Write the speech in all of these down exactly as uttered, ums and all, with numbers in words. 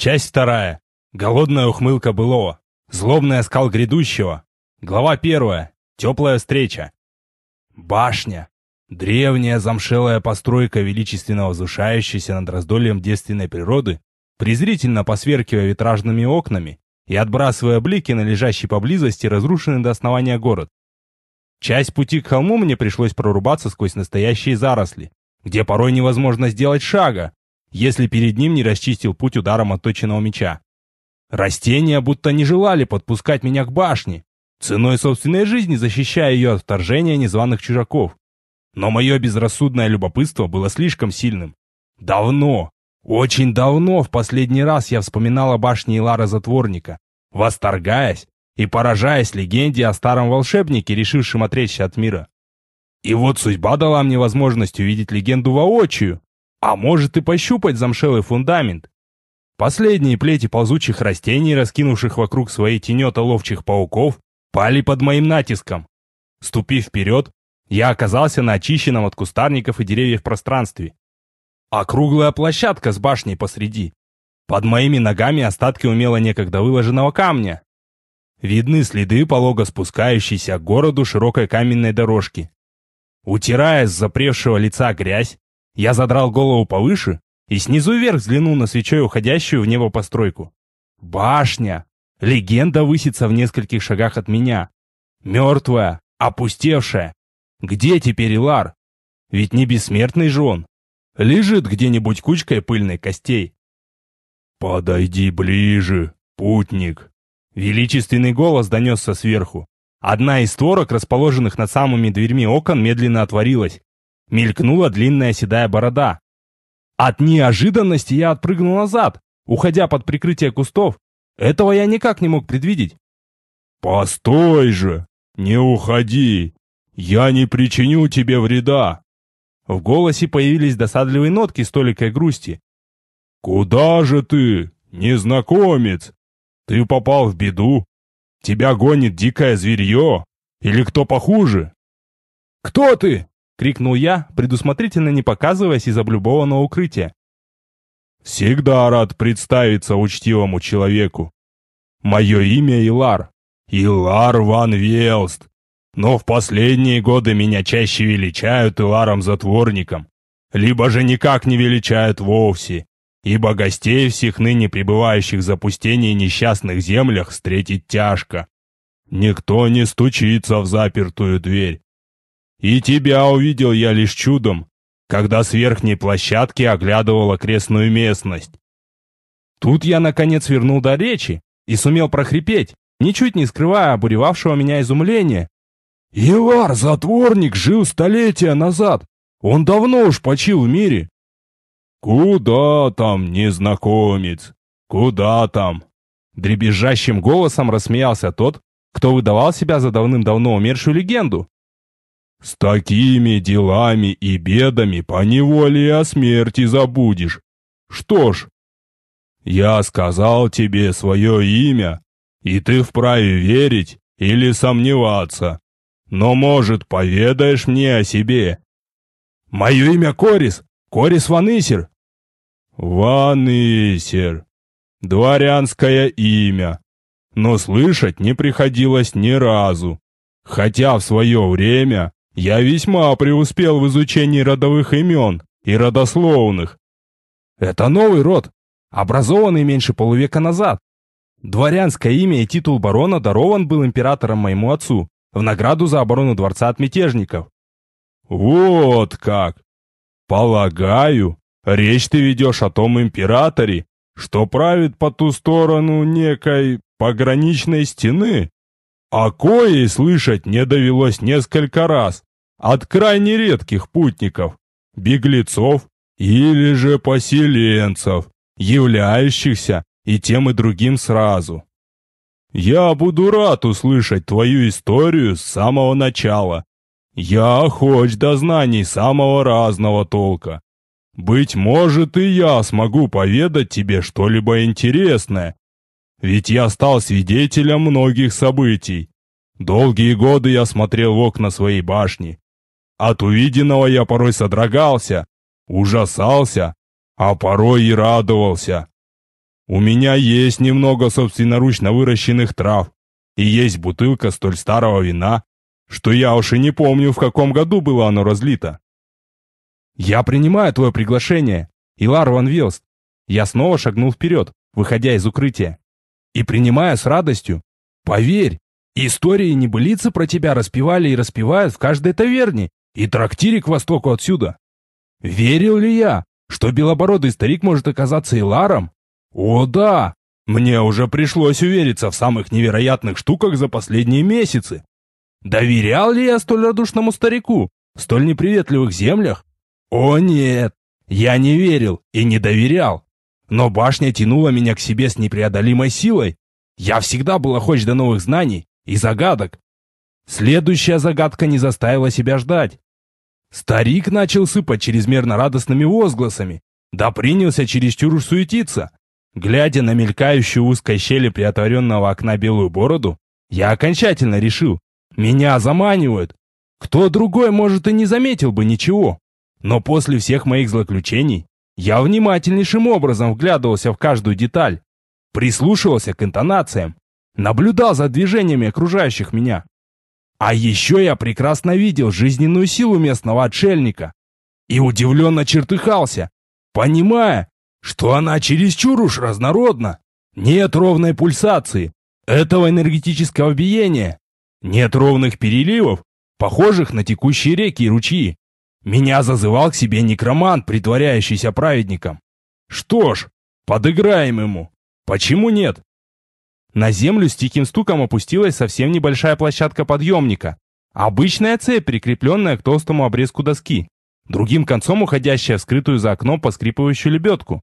Часть вторая. Голодная ухмылка былого. Злобный оскал грядущего. Глава первая. Теплая встреча. Башня. Древняя замшелая постройка, величественно возвышающаяся над раздольем девственной природы, презрительно посверкивая витражными окнами и отбрасывая блики на лежащий поблизости разрушенный до основания город. Часть пути к холму мне пришлось прорубаться сквозь настоящие заросли, где порой невозможно сделать шага, если перед ним не расчистил путь ударом отточенного меча. Растения будто не желали подпускать меня к башне, ценой собственной жизни защищая ее от вторжения незваных чужаков. Но мое безрассудное любопытство было слишком сильным. Давно, очень давно в последний раз я вспоминал о башне Илара Затворника, восторгаясь и поражаясь легенде о старом волшебнике, решившем отречься от мира. И вот судьба дала мне возможность увидеть легенду воочию, а может и пощупать замшелый фундамент. Последние плети ползучих растений, раскинувших вокруг свои тенета ловчих пауков, пали под моим натиском. Ступив вперед, я оказался на очищенном от кустарников и деревьев пространстве. Округлая площадка с башней посреди. Под моими ногами остатки умело некогда выложенного камня. Видны следы полого спускающейся к городу широкой каменной дорожки. Утирая с запревшего лица грязь, я задрал голову повыше и снизу вверх взглянул на свечой уходящую в небо постройку. Башня! Легенда высится в нескольких шагах от меня. Мертвая, опустевшая. Где теперь Илар? Ведь не бессмертный же он. Лежит где-нибудь кучкой пыльной костей. «Подойди ближе, путник!» Величественный голос донесся сверху. Одна из створок, расположенных над самыми дверьми окон, медленно отворилась. Мелькнула длинная седая борода. От неожиданности я отпрыгнул назад, уходя под прикрытие кустов. Этого я никак не мог предвидеть. «Постой же! Не уходи! Я не причиню тебе вреда!» В голосе появились досадливые нотки с толикой грусти. «Куда же ты, незнакомец? Ты попал в беду? Тебя гонит дикое зверье? Или кто похуже?» «Кто ты?» — крикнул я, предусмотрительно не показываясь из облюбованного укрытия. «Всегда рад представиться учтивому человеку. Мое имя Илар. Илар ван Велст. Но в последние годы меня чаще величают Иларом-затворником, либо же никак не величают вовсе, ибо гостей всех ныне пребывающих в запустении несчастных землях встретить тяжко. Никто не стучится в запертую дверь. И тебя увидел я лишь чудом, когда с верхней площадки оглядывал окрестную местность». Тут я наконец вернул до речи и сумел прохрипеть, ничуть не скрывая обуревавшего меня изумления. «Илар-затворник жил столетия назад. Он давно уж почил в мире». «Куда там, незнакомец? Куда там?» Дребезжащим голосом рассмеялся тот, кто выдавал себя за давным-давно умершую легенду. «С такими делами и бедами поневоле и о смерти забудешь. Что ж, я сказал тебе свое имя, и ты вправе верить или сомневаться. Но, может, поведаешь мне о себе?» «Мое имя Корис, Корис ван Исер». «Ван Исер. Дворянское имя. Но слышать не приходилось ни разу. Хотя в свое время я весьма преуспел в изучении родовых имен и родословных». «Это новый род, образованный меньше полувека назад. Дворянское имя и титул барона дарован был императором моему отцу в награду за оборону дворца от мятежников». «Вот как! Полагаю, речь ты ведешь о том императоре, что правит по ту сторону некой пограничной стены, о коей слышать не довелось несколько раз от крайне редких путников, беглецов или же поселенцев, являющихся и тем и другим сразу. Я буду рад услышать твою историю с самого начала. Я охоч до знаний самого разного толка. Быть может, и я смогу поведать тебе что-либо интересное. Ведь я стал свидетелем многих событий. Долгие годы я смотрел в окна своей башни. От увиденного я порой содрогался, ужасался, а порой и радовался. У меня есть немного собственноручно выращенных трав, и есть бутылка столь старого вина, что я уж и не помню, в каком году было оно разлито. Я принимаю твое приглашение, Илар ван Велст. Я снова шагнул вперед, выходя из укрытия. И принимаю с радостью. Поверь, истории и небылицы про тебя распевали и распевают в каждой таверне и трактире к востоку отсюда. Верил ли я, что белобородый старик может оказаться Иларом? О да, мне уже пришлось увериться в самых невероятных штуках за последние месяцы. Доверял ли я столь радушному старику, в столь неприветливых землях? О нет, я не верил и не доверял. Но башня тянула меня к себе с непреодолимой силой. Я всегда был охоч до новых знаний и загадок. Следующая загадка не заставила себя ждать. Старик начал сыпать чрезмерно радостными возгласами, да принялся чересчур уж суетиться. Глядя на мелькающую в узкой щели приотворенного окна белую бороду, я окончательно решил, меня заманивают. Кто другой, может, и не заметил бы ничего. Но после всех моих злоключений я внимательнейшим образом вглядывался в каждую деталь, прислушивался к интонациям, наблюдал за движениями окружающих меня. А еще я прекрасно видел жизненную силу местного отшельника и удивленно чертыхался, понимая, что она чересчур уж разнородна. Нет ровной пульсации, этого энергетического биения, нет ровных переливов, похожих на текущие реки и ручьи. Меня зазывал к себе некромант, притворяющийся праведником. Что ж, подыграем ему. Почему нет? На землю с тихим стуком опустилась совсем небольшая площадка подъемника. Обычная цепь, прикрепленная к толстому обрезку доски, другим концом уходящая в скрытую за окном поскрипывающую лебедку.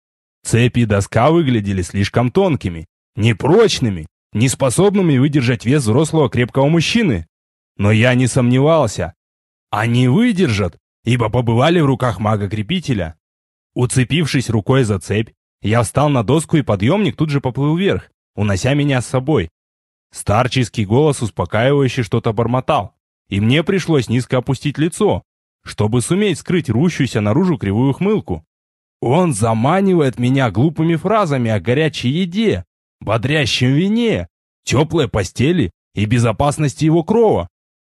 Цепи и доска выглядели слишком тонкими, непрочными, неспособными выдержать вес взрослого крепкого мужчины. Но я не сомневался. Они выдержат, ибо побывали в руках мага-крепителя. Уцепившись рукой за цепь, я встал на доску, и подъемник тут же поплыл вверх, унося меня с собой. Старческий голос успокаивающе что-то бормотал, и мне пришлось низко опустить лицо, чтобы суметь скрыть рвущуюся наружу кривую ухмылку. Он заманивает меня глупыми фразами о горячей еде, бодрящем вине, теплой постели и безопасности его крова.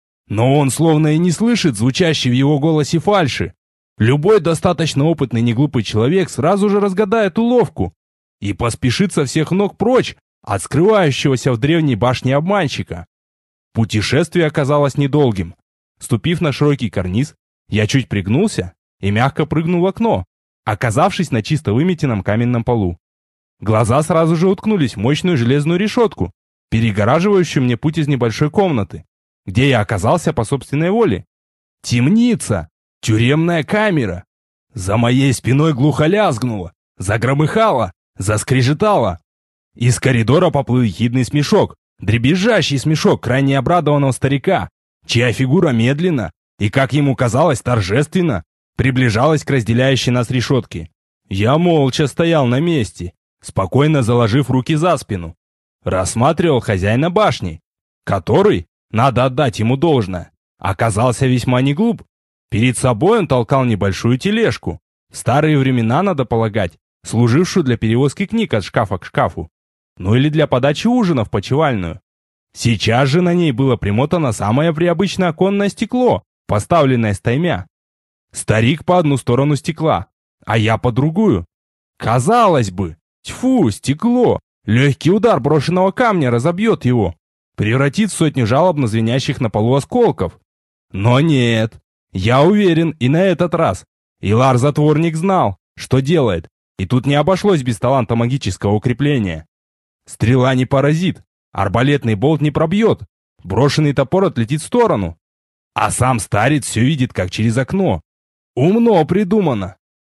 Но он словно и не слышит звучащей в его голосе фальши. Любой достаточно опытный неглупый человек сразу же разгадает уловку и поспешит со всех ног прочь от скрывающегося в древней башне обманщика. Путешествие оказалось недолгим. Ступив на широкий карниз, я чуть пригнулся и мягко прыгнул в окно, оказавшись на чисто выметенном каменном полу. Глаза сразу же уткнулись в мощную железную решетку, перегораживающую мне путь из небольшой комнаты, где я оказался по собственной воле. Темница! Тюремная камера! За моей спиной глухо лязгнуло, загромыхало, заскрежетало. Из коридора поплыл ехидный смешок, дребезжащий смешок крайне обрадованного старика, чья фигура медленно и, как ему казалось, торжественно приближалась к разделяющей нас решетке. Я молча стоял на месте, спокойно заложив руки за спину, рассматривал хозяина башни, который, надо отдать ему должное, оказался весьма не глуп. Перед собой он толкал небольшую тележку, в старые времена, надо полагать, служившую для перевозки книг от шкафа к шкафу, ну или для подачи ужина в почевальную. Сейчас же на ней было примотано самое приобычное оконное стекло, поставленное стаймя. Старик по одну сторону стекла, а я по другую. Казалось бы, тьфу, стекло, легкий удар брошенного камня разобьет его, превратит в сотню жалобно звенящих на полу осколков. Но нет, я уверен, и на этот раз Илар-затворник знал, что делает, и тут не обошлось без таланта магического укрепления. Стрела не поразит, арбалетный болт не пробьет, брошенный топор отлетит в сторону. А сам старец все видит, как через окно. Умно придумано.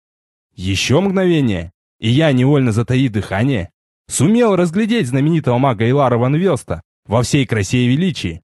Еще мгновение, и я, невольно затаив дыхание, сумел разглядеть знаменитого мага Илара ван Велста во всей красе и величии.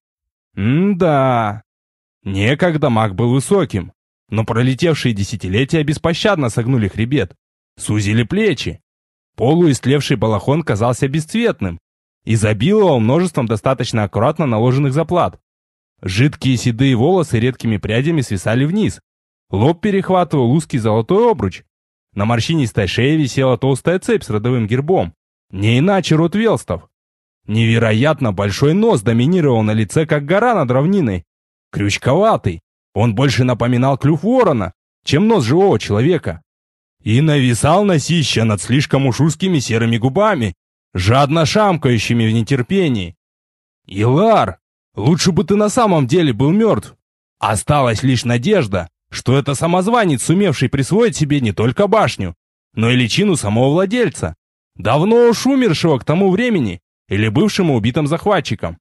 М-да. Некогда маг был высоким, но пролетевшие десятилетия беспощадно согнули хребет, сузили плечи. Полуистлевший балахон казался бесцветным, изобиловал множеством достаточно аккуратно наложенных заплат. Жидкие седые волосы редкими прядями свисали вниз, лоб перехватывал узкий золотой обруч, На морщинистой шее висела толстая цепь с родовым гербом. Не иначе род Велстов. Невероятно большой нос доминировал на лице, как гора над равниной. Крючковатый. Он больше напоминал клюв ворона, чем нос живого человека. И нависал носища над слишком уж узкими серыми губами, жадно шамкающими в нетерпении. «Илар, лучше бы ты на самом деле был мертв. Осталась лишь надежда, что это самозванец, сумевший присвоить себе не только башню, но и личину самого владельца, давно уж умершего к тому времени или бывшему убитым захватчиком».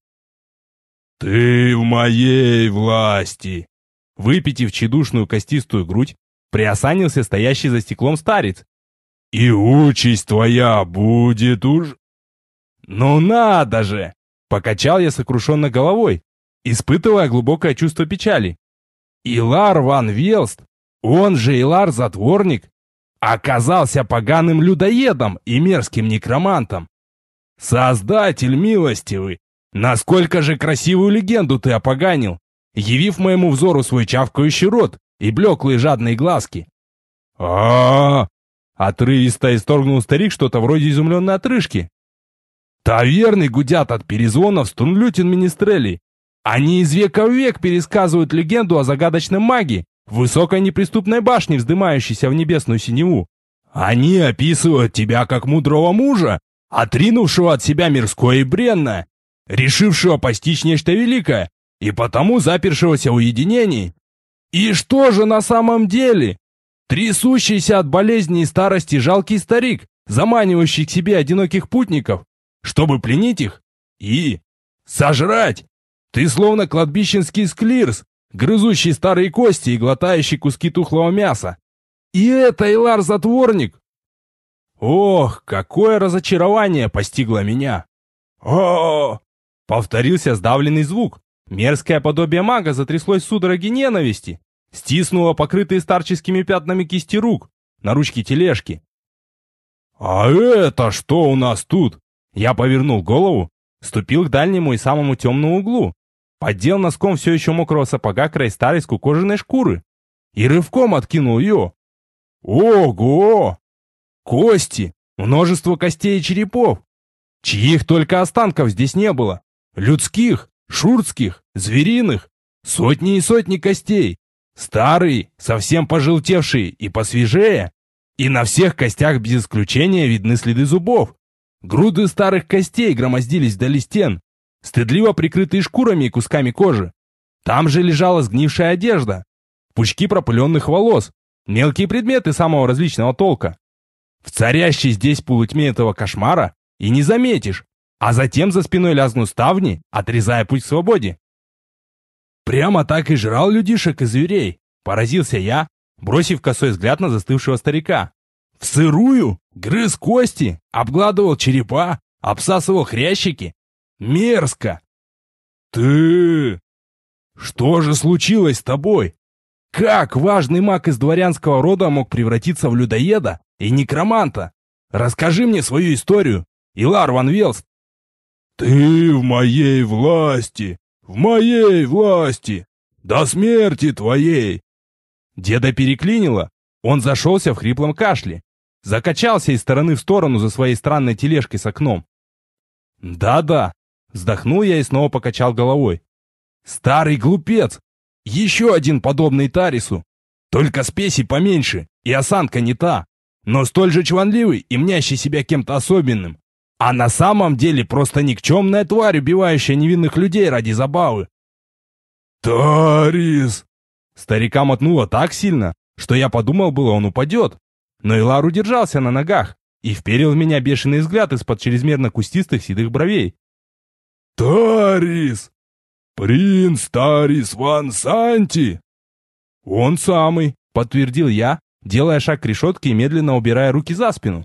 «Ты в моей власти!» Выпитив тщедушную костистую грудь, приосанился стоящий за стеклом старец. «И участь твоя будет уж...» «Ну надо же!» Покачал я сокрушенно головой, испытывая глубокое чувство печали. Илар ван Велст, он же Илар-затворник, оказался поганым людоедом и мерзким некромантом. Создатель милостивый, насколько же красивую легенду ты опоганил, явив моему взору свой чавкающий рот и блеклые жадные глазки. а, -а, -а Отрывисто исторгнул старик что-то вроде изумленной отрыжки. Таверны гудят от перезвонов стунлютин-министрелей. Они из века в век пересказывают легенду о загадочном маге в высокой неприступной башне, вздымающейся в небесную синеву. Они описывают тебя как мудрого мужа, отринувшего от себя мирское и бренное, решившего постичь нечто великое и потому запершегося в уединении. И что же на самом деле? Трясущийся от болезни и старости жалкий старик, заманивающий к себе одиноких путников, чтобы пленить их и сожрать. Ты словно кладбищенский склирс, грызущий старые кости и глотающий куски тухлого мяса. И это Илар-затворник. Ох, какое разочарование постигло меня. О! Повторился сдавленный звук. Мерзкое подобие мага затряслось в судороге ненависти, стиснуло покрытые старческими пятнами кисти рук на ручке тележки. А это что у нас тут? Я повернул голову, ступил к дальнему и самому темному углу, поддел носком все еще мокрого сапога край старой скукоженной шкуры и рывком откинул ее. Ого! Кости! Множество костей и черепов! Чьих только останков здесь не было! Людских, шурцких, звериных! Сотни и сотни костей! Старые, совсем пожелтевшие и посвежее! И на всех костях без исключения видны следы зубов! Груды старых костей громоздились вдали стен, стыдливо прикрытые шкурами и кусками кожи. Там же лежала сгнившая одежда, пучки пропыленных волос, мелкие предметы самого различного толка. В царящей здесь полутьме этого кошмара и не заметишь, а затем за спиной лязгнут ставни, отрезая путь к свободе. Прямо так и жрал людишек и зверей, поразился я, бросив косой взгляд на застывшего старика. В сырую грыз кости, обгладывал черепа, обсасывал хрящики. Мерзко! Ты... Что же случилось с тобой? Как важный маг из дворянского рода мог превратиться в людоеда и некроманта? Расскажи мне свою историю, Илар ван Велст. Ты в моей власти, в моей власти, до смерти твоей. Деда переклинило, он зашелся в хриплом кашле. Закачался из стороны в сторону за своей странной тележкой с окном. «Да-да», — вздохнул я и снова покачал головой. «Старый глупец! Еще один подобный Тарису! Только спеси поменьше, и осанка не та, но столь же чванливый и мнящий себя кем-то особенным. А на самом деле просто никчемная тварь, убивающая невинных людей ради забавы». «Тарис!» Старика мотнуло так сильно, что я подумал было, он упадет. Но Илар удержался на ногах и вперил в меня бешеный взгляд из-под чрезмерно кустистых седых бровей. «Тарис! Принц Тарис ван Санти!» «Он самый», — подтвердил я, делая шаг к решетке и медленно убирая руки за спину.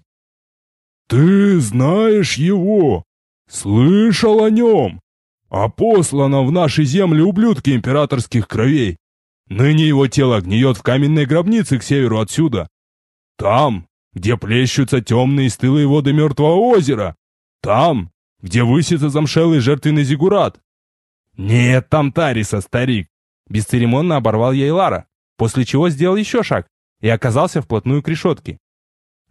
«Ты знаешь его? Слышал о нем? О посланном в наши земли ублюдке императорских кровей. Ныне его тело гниет в каменной гробнице к северу отсюда. Там, где плещутся темные стылые воды мертвого озера. Там, где высится замшелый жертвенный зиггурат. Нет там Тариса, старик!» Бесцеремонно оборвал я Илара, после чего сделал еще шаг и оказался вплотную к решетке.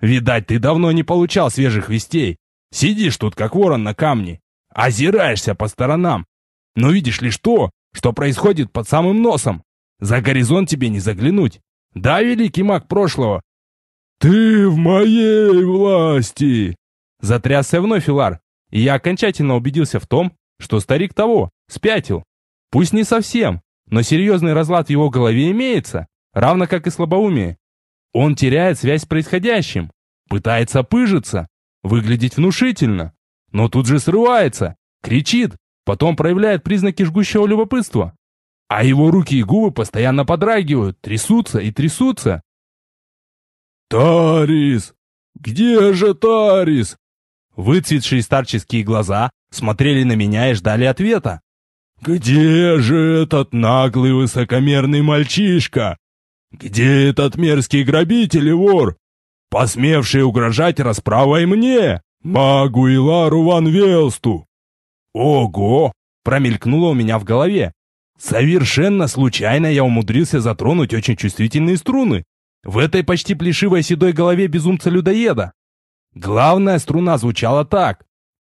Видать, ты давно не получал свежих вестей. Сидишь тут, как ворон на камне, озираешься по сторонам, но видишь лишь то, что происходит под самым носом. За горизонт тебе не заглянуть. Да, великий маг прошлого?» «Ты в моей власти!» Затрясся вновь Илар, и я окончательно убедился в том, что старик того спятил. Пусть не совсем, но серьезный разлад в его голове имеется, равно как и слабоумие. Он теряет связь с происходящим, пытается пыжиться, выглядеть внушительно, но тут же срывается, кричит, потом проявляет признаки жгущего любопытства. А его руки и губы постоянно подрагивают, трясутся и трясутся. «Тарис! Где же Тарис?» Выцветшие старческие глаза смотрели на меня и ждали ответа. «Где же этот наглый высокомерный мальчишка? Где этот мерзкий грабитель и вор, посмевший угрожать расправой мне, магу Илару ван Велсту?» «Ого!» — промелькнуло у меня в голове. Совершенно случайно я умудрился затронуть очень чувствительные струны в этой почти плешивой седой голове безумца-людоеда. Главная струна звучала так.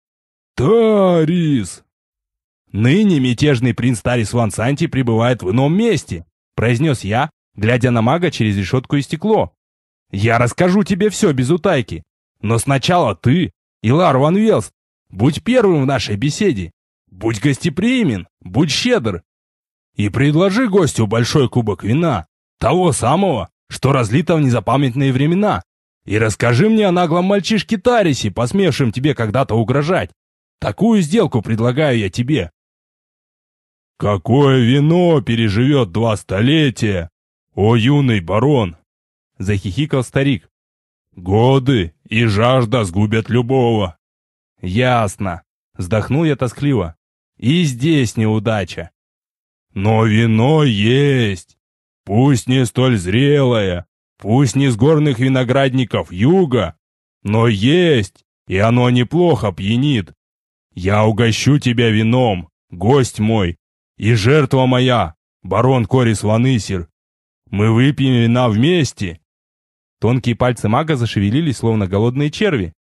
«Тарис!» «Ныне мятежный принц Тарис ван Санти пребывает в ином месте», произнес я, глядя на мага через решетку и стекло. «Я расскажу тебе все без утайки, но сначала ты, Илар ван Велст, будь первым в нашей беседе, будь гостеприимен, будь щедр, и предложи гостю большой кубок вина, того самого, что разлито в незапамятные времена, и расскажи мне о наглом мальчишке Тарисе, посмевшем тебе когда-то угрожать. Такую сделку предлагаю я тебе». «Какое вино переживет два столетия, о юный барон?» — захихикал старик. «Годы и жажда сгубят любого». «Ясно», — вздохнул я тоскливо. «И здесь неудача». «Но вино есть, пусть не столь зрелое, пусть не с горных виноградников юга, но есть, и оно неплохо пьянит. Я угощу тебя вином, гость мой, и жертва моя, барон Корис ван Исир. Мы выпьем вина вместе». Тонкие пальцы мага зашевелились, словно голодные черви.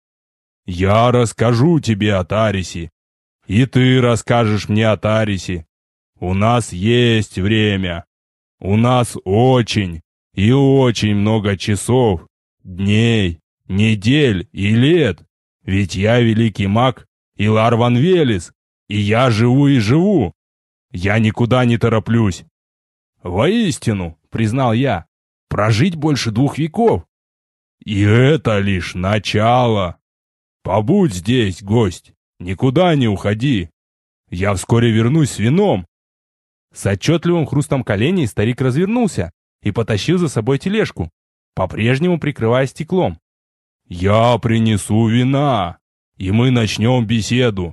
«Я расскажу тебе о Тарисе, и ты расскажешь мне о Тарисе. У нас есть время. У нас очень и очень много часов, дней, недель и лет. Ведь я великий маг Илар ван Велес, и я живу и живу. Я никуда не тороплюсь». «Воистину», — признал я, — «прожить больше двух веков». «И это лишь начало. Побудь здесь, гость, никуда не уходи. Я вскоре вернусь с вином». С отчетливым хрустом коленей старик развернулся и потащил за собой тележку, по-прежнему прикрывая стеклом. «Я принесу вина, и мы начнем беседу».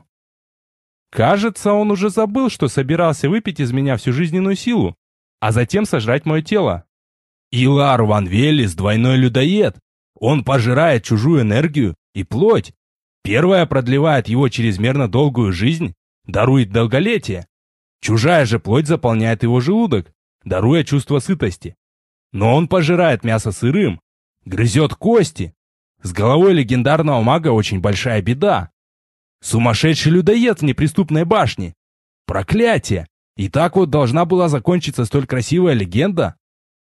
Кажется, он уже забыл, что собирался выпить из меня всю жизненную силу, а затем сожрать мое тело. Илар ван Велес — двойной людоед. Он пожирает чужую энергию и плоть. Первая продлевает его чрезмерно долгую жизнь, дарует долголетие. Чужая же плоть заполняет его желудок, даруя чувство сытости. Но он пожирает мясо сырым, грызет кости. С головой легендарного мага очень большая беда. Сумасшедший людоед в неприступной башне. Проклятие! И так вот должна была закончиться столь красивая легенда?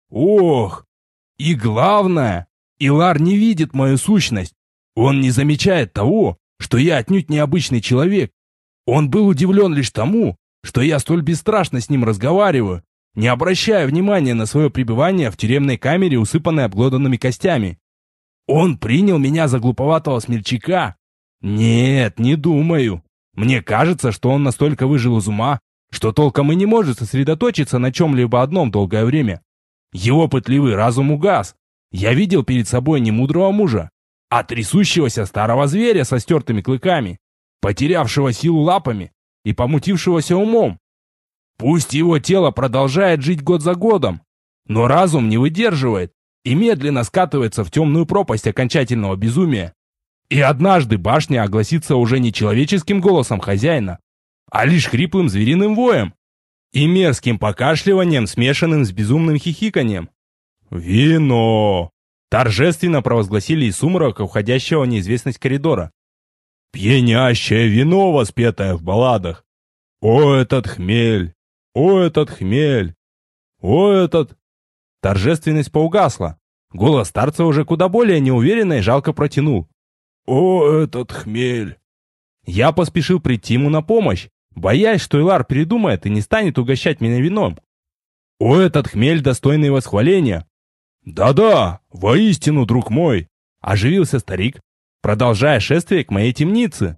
Ох! И главное, Илар не видит мою сущность. Он не замечает того, что я отнюдь необычный человек. Он был удивлен лишь тому, что я столь бесстрашно с ним разговариваю, не обращая внимания на свое пребывание в тюремной камере, усыпанной обглоданными костями. Он принял меня за глуповатого смельчака? Нет, не думаю. Мне кажется, что он настолько выжил из ума, что толком и не может сосредоточиться на чем-либо одном долгое время. Его пытливый разум угас. Я видел перед собой не мудрого мужа, а трясущегося старого зверя со стертыми клыками, потерявшего силу лапами и помутившегося умом. Пусть его тело продолжает жить год за годом, но разум не выдерживает и медленно скатывается в темную пропасть окончательного безумия. И однажды башня огласится уже не человеческим голосом хозяина, а лишь хриплым звериным воем и мерзким покашливанием, смешанным с безумным хихиканием. «Вино!» Торжественно провозгласили из сумрака уходящего в неизвестность коридора. Пьянящее вино, воспетое в балладах. О, этот хмель! О, этот хмель! О, этот... Торжественность поугасла. Голос старца уже куда более неуверенно и жалко протянул. О, этот хмель! Я поспешил прийти ему на помощь, боясь, что Илар передумает и не станет угощать меня вином. О, этот хмель, достойный восхваления! Да-да, воистину, друг мой! Оживился старик, продолжая шествие к моей темнице.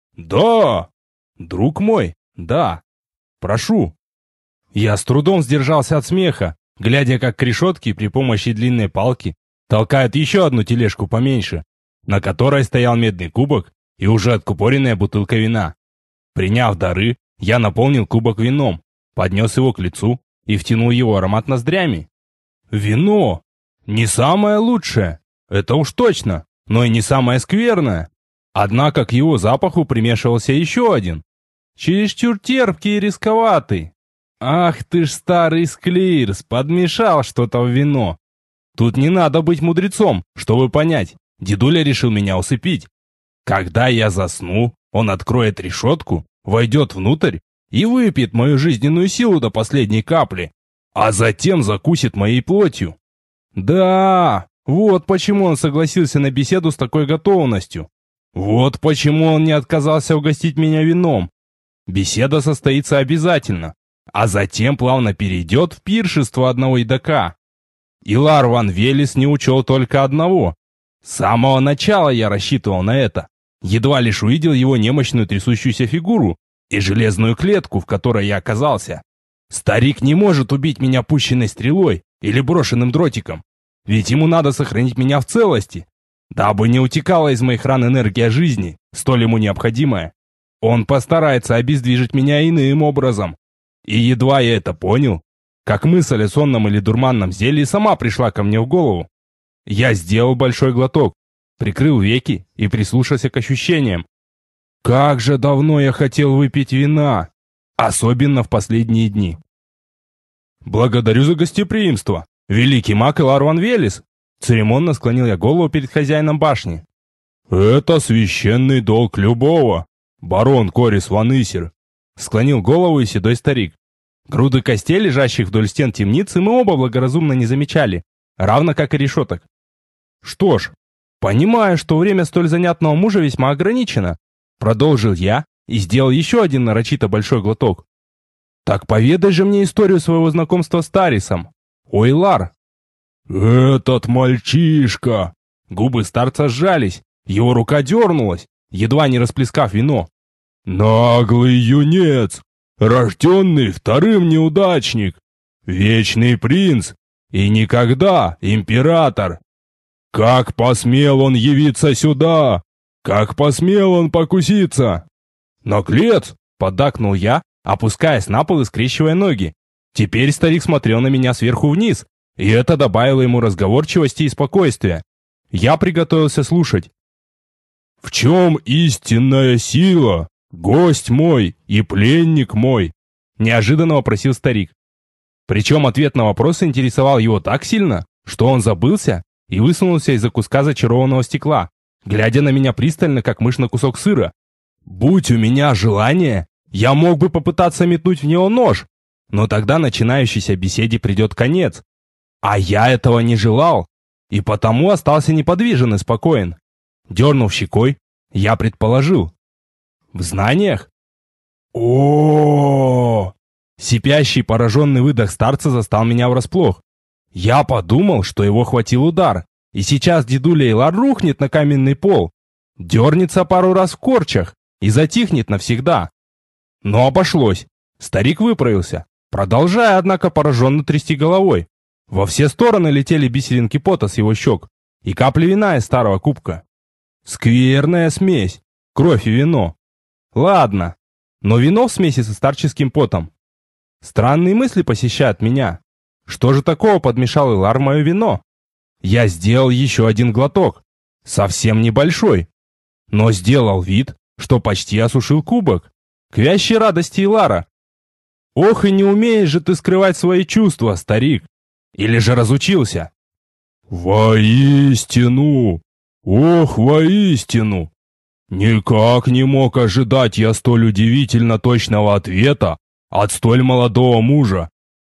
Да! Друг мой, да. Прошу. Я с трудом сдержался от смеха, глядя, как к решетке при помощи длинной палки толкают еще одну тележку поменьше, на которой стоял медный кубок и уже откупоренная бутылка вина. Приняв дары, я наполнил кубок вином, поднес его к лицу и втянул его аромат ноздрями. Вино! Не самое лучшее, это уж точно, но и не самое скверное. Однако к его запаху примешивался еще один, чересчур терпкий и рисковатый. Ах ты ж старый Склирс, подмешал что-то в вино. Тут не надо быть мудрецом, чтобы понять, дедуля решил меня усыпить. Когда я засну, он откроет решетку, войдет внутрь и выпьет мою жизненную силу до последней капли, а затем закусит моей плотью. Да, вот почему он согласился на беседу с такой готовностью. Вот почему он не отказался угостить меня вином. Беседа состоится обязательно, а затем плавно перейдет в пиршество одного едока. Илар ван Велес не учел только одного. С самого начала я рассчитывал на это. Едва лишь увидел его немощную трясущуюся фигуру и железную клетку, в которой я оказался. Старик не может убить меня пущенной стрелой или брошенным дротиком, ведь ему надо сохранить меня в целости, дабы не утекала из моих ран энергия жизни, столь ему необходимая. Он постарается обездвижить меня иным образом. И едва я это понял, как мысль о сонном или дурманном зелье сама пришла ко мне в голову. Я сделал большой глоток, прикрыл веки и прислушался к ощущениям. Как же давно я хотел выпить вина, особенно в последние дни. Благодарю за гостеприимство, великий маг Илар ван Велес. Церемонно склонил я голову перед хозяином башни. Это священный долг любого, барон Корис ван Исер. Склонил голову и седой старик. Груды костей, лежащих вдоль стен темницы, мы оба благоразумно не замечали, равно как и решеток. Что ж, понимая, что время столь занятного мужа весьма ограничено, продолжил я и сделал еще один нарочито большой глоток. Так поведай же мне историю своего знакомства с Тарисом. Ой, Лар. Этот мальчишка. Губы старца сжались, его рука дернулась, едва не расплескав вино. Наглый юнец, рожденный вторым неудачник, вечный принц и никогда император. Как посмел он явиться сюда? Как посмел он покуситься? Наглец, поддакнул я, опускаясь на пол и скрещивая ноги. Теперь старик смотрел на меня сверху вниз, и это добавило ему разговорчивости и спокойствия. Я приготовился слушать. В чем истинная сила? «Гость мой и пленник мой», — неожиданно вопросил старик. Причем ответ на вопрос интересовал его так сильно, что он забылся и высунулся из-за куска зачарованного стекла, глядя на меня пристально, как мышь на кусок сыра. Будь у меня желание, я мог бы попытаться метнуть в него нож, но тогда начинающейся беседе придет конец. А я этого не желал, и потому остался неподвижен и спокоен. Дернув щекой, я предположил. В знаниях? О! Сипящий пораженный выдох старца застал меня врасплох. Я подумал, что его хватил удар, и сейчас дедуля Илар рухнет на каменный пол, дернется пару раз в корчах и затихнет навсегда. Но обошлось. Старик выправился, продолжая, однако, пораженно трясти головой. Во все стороны летели бисеринки пота с его щек и капли вина из старого кубка. Скверная смесь, кровь и вино. Ладно, но вино в смеси со старческим потом. Странные мысли посещают меня. Что же такого подмешал Илар в мое вино? Я сделал еще один глоток, совсем небольшой, но сделал вид, что почти осушил кубок, к вящей радости Илара. Ох, и не умеешь же ты скрывать свои чувства, старик. Или же разучился? Воистину! Ох, воистину! Никак не мог ожидать я столь удивительно точного ответа от столь молодого мужа.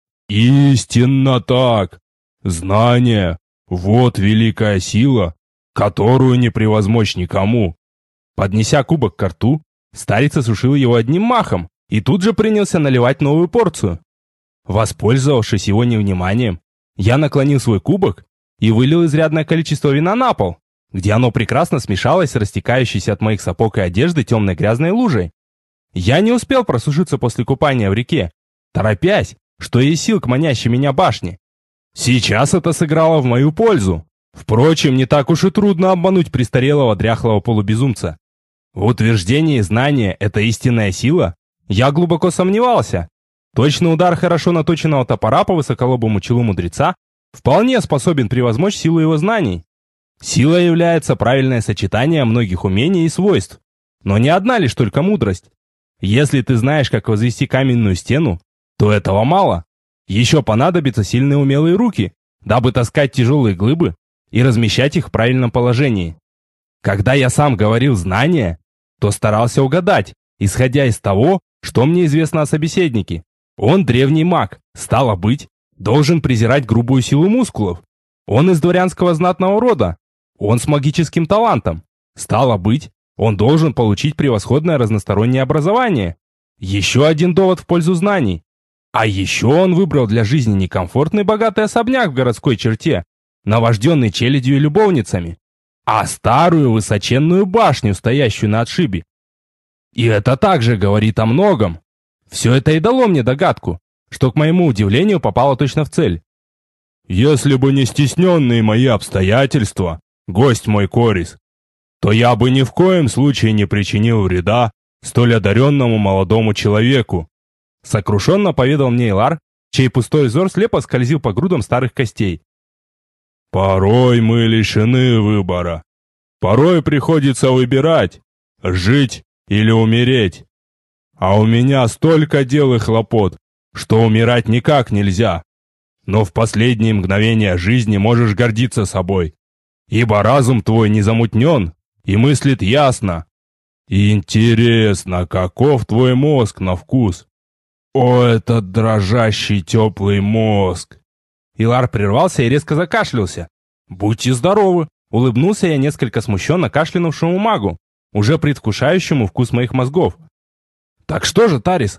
Истинно так! Знание — вот великая сила, которую не превозмочь никому. Поднеся кубок ко рту, старец осушил его одним махом и тут же принялся наливать новую порцию. Воспользовавшись его невниманием, я наклонил свой кубок и вылил изрядное количество вина на пол, где оно прекрасно смешалось с растекающейся от моих сапог и одежды темной грязной лужей. Я не успел просушиться после купания в реке, торопясь, что есть сил к манящей меня башне. Сейчас это сыграло в мою пользу. Впрочем, не так уж и трудно обмануть престарелого дряхлого полубезумца. В утверждении знания — это истинная сила я глубоко сомневался. Точный удар хорошо наточенного топора по высоколобому челу мудреца вполне способен превозмочь силу его знаний. Сила является правильное сочетание многих умений и свойств, но не одна лишь только мудрость. Если ты знаешь, как возвести каменную стену, то этого мало. Еще понадобятся сильные умелые руки, дабы таскать тяжелые глыбы и размещать их в правильном положении. Когда я сам говорил «знание», то старался угадать, исходя из того, что мне известно о собеседнике. Он древний маг, стало быть, должен презирать грубую силу мускулов. Он из дворянского знатного рода, он с магическим талантом. Стало быть, он должен получить превосходное разностороннее образование. Еще один довод в пользу знаний. А еще он выбрал для жизни не комфортный богатый особняк в городской черте, навожденный челядью и любовницами, а старую высоченную башню, стоящую на отшибе. И это также говорит о многом. Все это и дало мне догадку, что, к моему удивлению, попало точно в цель. Если бы не стесненные мои обстоятельства, гость мой Корис, то я бы ни в коем случае не причинил вреда столь одаренному молодому человеку. Сокрушенно поведал мне Илар, чей пустой взор слепо скользил по грудам старых костей. Порой мы лишены выбора. Порой приходится выбирать, жить или умереть. А у меня столько дел и хлопот, что умирать никак нельзя. Но в последние мгновения жизни можешь гордиться собой, ибо разум твой не замутнен и мыслит ясно. Интересно, каков твой мозг на вкус? О, этот дрожащий теплый мозг! Илар прервался и резко закашлялся. Будьте здоровы! Улыбнулся я несколько смущенно кашлянувшему магу, уже предвкушающему вкус моих мозгов. Так что же, Тарис?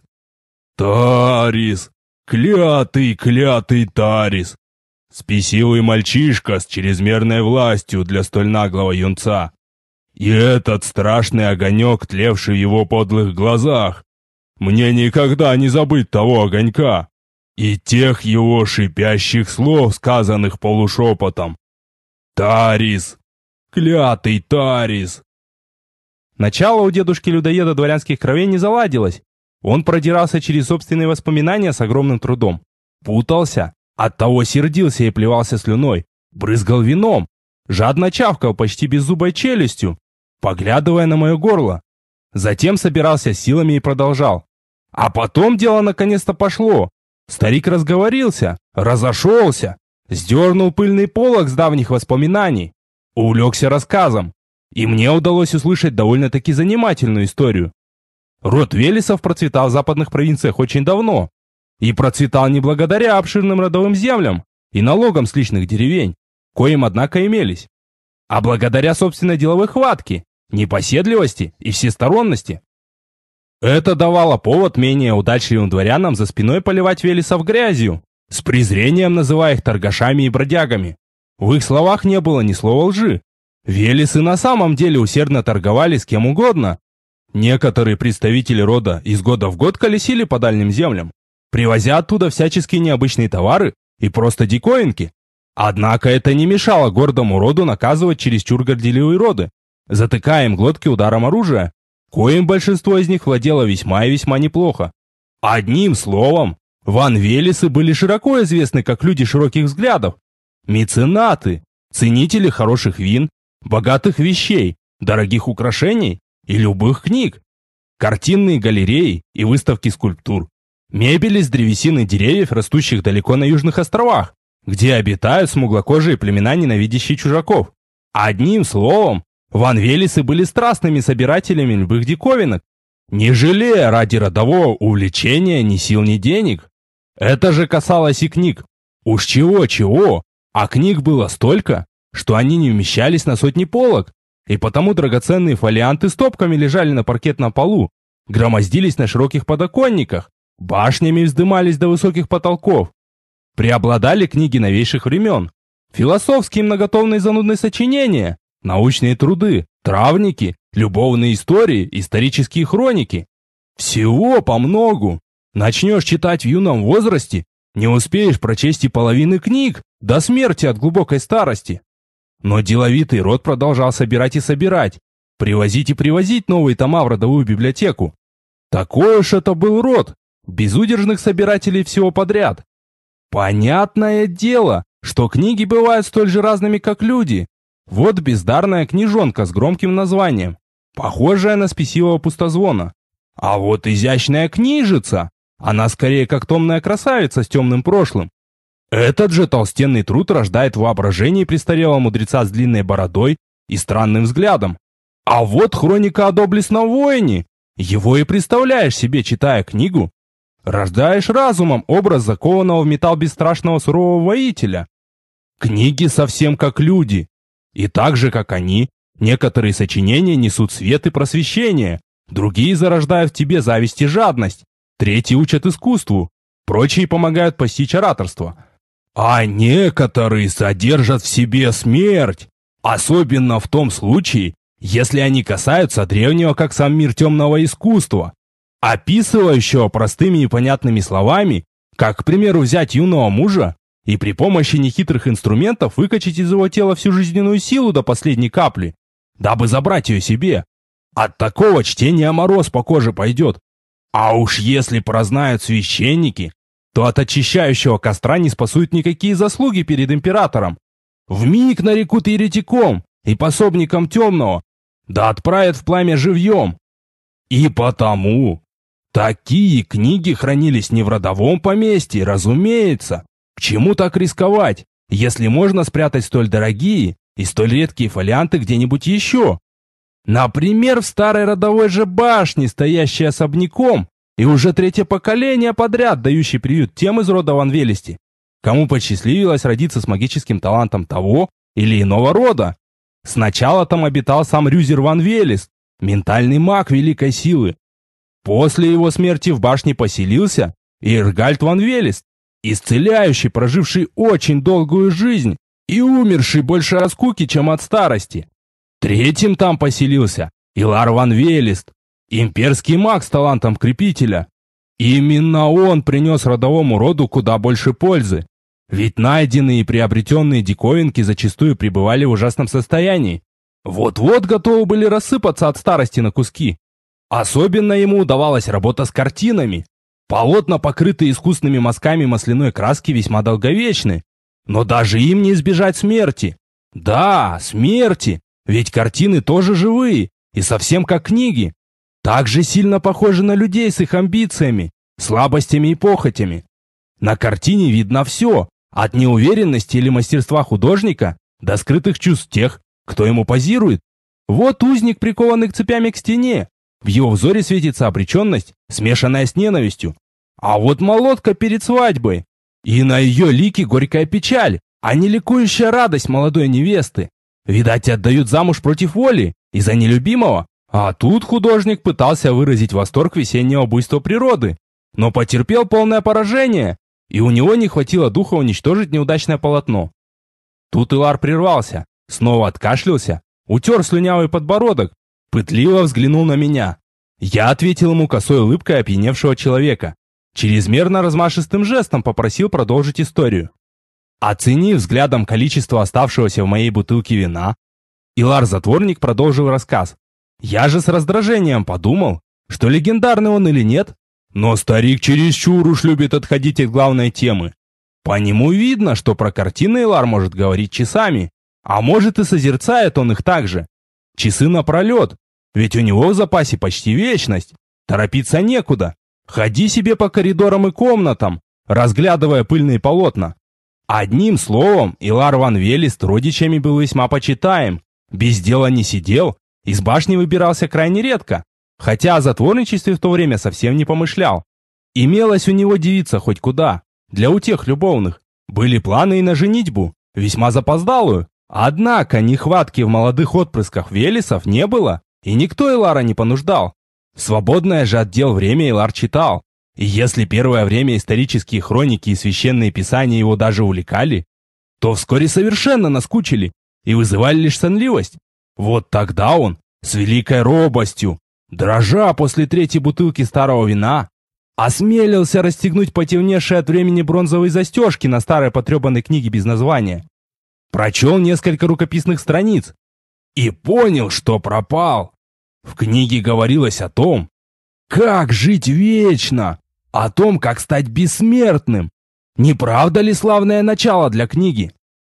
Тарис! Клятый, клятый Тарис! Спесивый мальчишка с чрезмерной властью для столь наглого юнца. И этот страшный огонек, тлевший в его подлых глазах. Мне никогда не забыть того огонька и тех его шипящих слов, сказанных полушепотом. Тарис! Клятый Тарис! Начало у дедушки-людоеда дворянских кровей не заладилось. Он продирался через собственные воспоминания с огромным трудом. Путался, оттого сердился и плевался слюной, брызгал вином, жадно чавкал почти беззубой челюстью, поглядывая на мое горло. Затем собирался с силами и продолжал. А потом дело наконец-то пошло. Старик разговорился, разошелся, сдернул пыльный полог с давних воспоминаний, увлекся рассказом, и мне удалось услышать довольно-таки занимательную историю. Род Велесов процветал в западных провинциях очень давно, и процветал не благодаря обширным родовым землям и налогам с личных деревень, коим, однако, имелись, а благодаря собственной деловой хватке, непоседливости и всесторонности. Это давало повод менее удачливым дворянам за спиной поливать Велесов грязью, с презрением называя их торгашами и бродягами. В их словах не было ни слова лжи. Велесы на самом деле усердно торговали с кем угодно. Некоторые представители рода из года в год колесили по дальним землям, привозя оттуда всяческие необычные товары и просто диковинки. Однако это не мешало гордому роду наказывать чересчур горделивые роды, затыкая им глотки ударом оружия, коим большинство из них владело весьма и весьма неплохо. Одним словом, Ван Велесы были широко известны как люди широких взглядов, меценаты, ценители хороших вин, богатых вещей, дорогих украшений и любых книг, картинные галереи и выставки скульптур, мебель из древесины деревьев, растущих далеко на южных островах, где обитают смуглокожие племена, ненавидящие чужаков. Одним словом, ванвелисы были страстными собирателями любых диковинок, не жалея ради родового увлечения ни сил, ни денег. Это же касалось и книг. Уж чего-чего, а книг было столько, что они не вмещались на сотни полок, и потому драгоценные фолианты стопками лежали на паркетном полу, громоздились на широких подоконниках, башнями вздымались до высоких потолков. Преобладали книги новейших времен, философские многотомные занудные сочинения, научные труды, травники, любовные истории, исторические хроники. Всего помногу. Начнешь читать в юном возрасте, не успеешь прочесть и половины книг, до смерти от глубокой старости. Но деловитый род продолжал собирать и собирать, привозить и привозить новые тома в родовую библиотеку. Такой уж это был род, безудержных собирателей всего подряд. Понятное дело, что книги бывают столь же разными, как люди. Вот бездарная книжонка с громким названием, похожая на спесивого пустозвона. А вот изящная книжица, она скорее как томная красавица с темным прошлым. Этот же толстенный труд рождает в воображении престарелого мудреца с длинной бородой и странным взглядом. А вот хроника о доблестном воине. Его и представляешь себе, читая книгу. Рождаешь разумом образ закованного в металл бесстрашного сурового воителя. Книги совсем как люди. И так же, как они, некоторые сочинения несут свет и просвещение, другие зарождают в тебе зависть и жадность, третьи учат искусству, прочие помогают постичь ораторство. А некоторые содержат в себе смерть, особенно в том случае, если они касаются древнего, как сам мир, темного искусства, описывающего простыми и понятными словами, как, к примеру, взять юного мужа и при помощи нехитрых инструментов выкачать из его тела всю жизненную силу до последней капли, дабы забрать ее себе. От такого чтения мороз по коже пойдет. А уж если прознают священники, то от очищающего костра не спасут никакие заслуги перед императором. Вмиг нарекут еретиком и пособником темного, да отправят в пламя живьем. И потому такие книги хранились не в родовом поместье, разумеется. К чему так рисковать, если можно спрятать столь дорогие и столь редкие фолианты где-нибудь еще? Например, в старой родовой же башне, стоящей особняком, и уже третье поколение подряд дающий приют тем из рода Ванвелисти, кому посчастливилось родиться с магическим талантом того или иного рода. Сначала там обитал сам Рюзер Ванвелист, ментальный маг великой силы. После его смерти в башне поселился Иргальд Ванвелист, исцеляющий, проживший очень долгую жизнь и умерший больше от скуки, чем от старости. Третьим там поселился Илар Ванвелист, имперский маг с талантом крепителя. Именно он принес родовому роду куда больше пользы, ведь найденные и приобретенные диковинки зачастую пребывали в ужасном состоянии. Вот-вот готовы были рассыпаться от старости на куски. Особенно ему удавалась работа с картинами. Полотна, покрытые искусными мазками масляной краски, весьма долговечны. Но даже им не избежать смерти. Да, смерти, ведь картины тоже живые и совсем как книги. Так же сильно похожи на людей с их амбициями, слабостями и похотями. На картине видно все, от неуверенности или мастерства художника до скрытых чувств тех, кто ему позирует. Вот узник, прикованный цепями к стене. В его взоре светится обреченность, смешанная с ненавистью. А вот молодка перед свадьбой. И на ее лике горькая печаль, а не ликующая радость молодой невесты. Видать, отдают замуж против воли, из-за нелюбимого. А тут художник пытался выразить восторг весеннего буйства природы, но потерпел полное поражение, и у него не хватило духа уничтожить неудачное полотно. Тут Илар прервался, снова откашлялся, утер слюнявый подбородок, пытливо взглянул на меня. Я ответил ему косой улыбкой опьяневшего человека. Чрезмерно размашистым жестом попросил продолжить историю. Оценив взглядом количество оставшегося в моей бутылке вина, Илар-затворник продолжил рассказ. Я же с раздражением подумал, что легендарный он или нет, но старик чересчур уж любит отходить от главной темы. По нему видно, что про картины Илар может говорить часами, а может и созерцает он их так же. Часы напролет, ведь у него в запасе почти вечность. Торопиться некуда. Ходи себе по коридорам и комнатам, разглядывая пыльные полотна. Одним словом, Илар ван Велест родичами был весьма почитаем, без дела не сидел, из башни выбирался крайне редко, хотя о затворничестве в то время совсем не помышлял. Имелась у него девица хоть куда, для утех любовных, были планы и на женитьбу, весьма запоздалую, однако нехватки в молодых отпрысках Велесов не было, и никто Илара не понуждал. В свободное же от дел время Илар читал. И если первое время исторические хроники и священные писания его даже увлекали, то вскоре совершенно наскучили и вызывали лишь сонливость. Вот тогда он, с великой робостью, дрожа после третьей бутылки старого вина, осмелился расстегнуть потемневшие от времени бронзовые застежки на старой потрепанной книге без названия. Прочел несколько рукописных страниц и понял, что пропал. В книге говорилось о том, как жить вечно, о том, как стать бессмертным. Не правда ли славное начало для книги?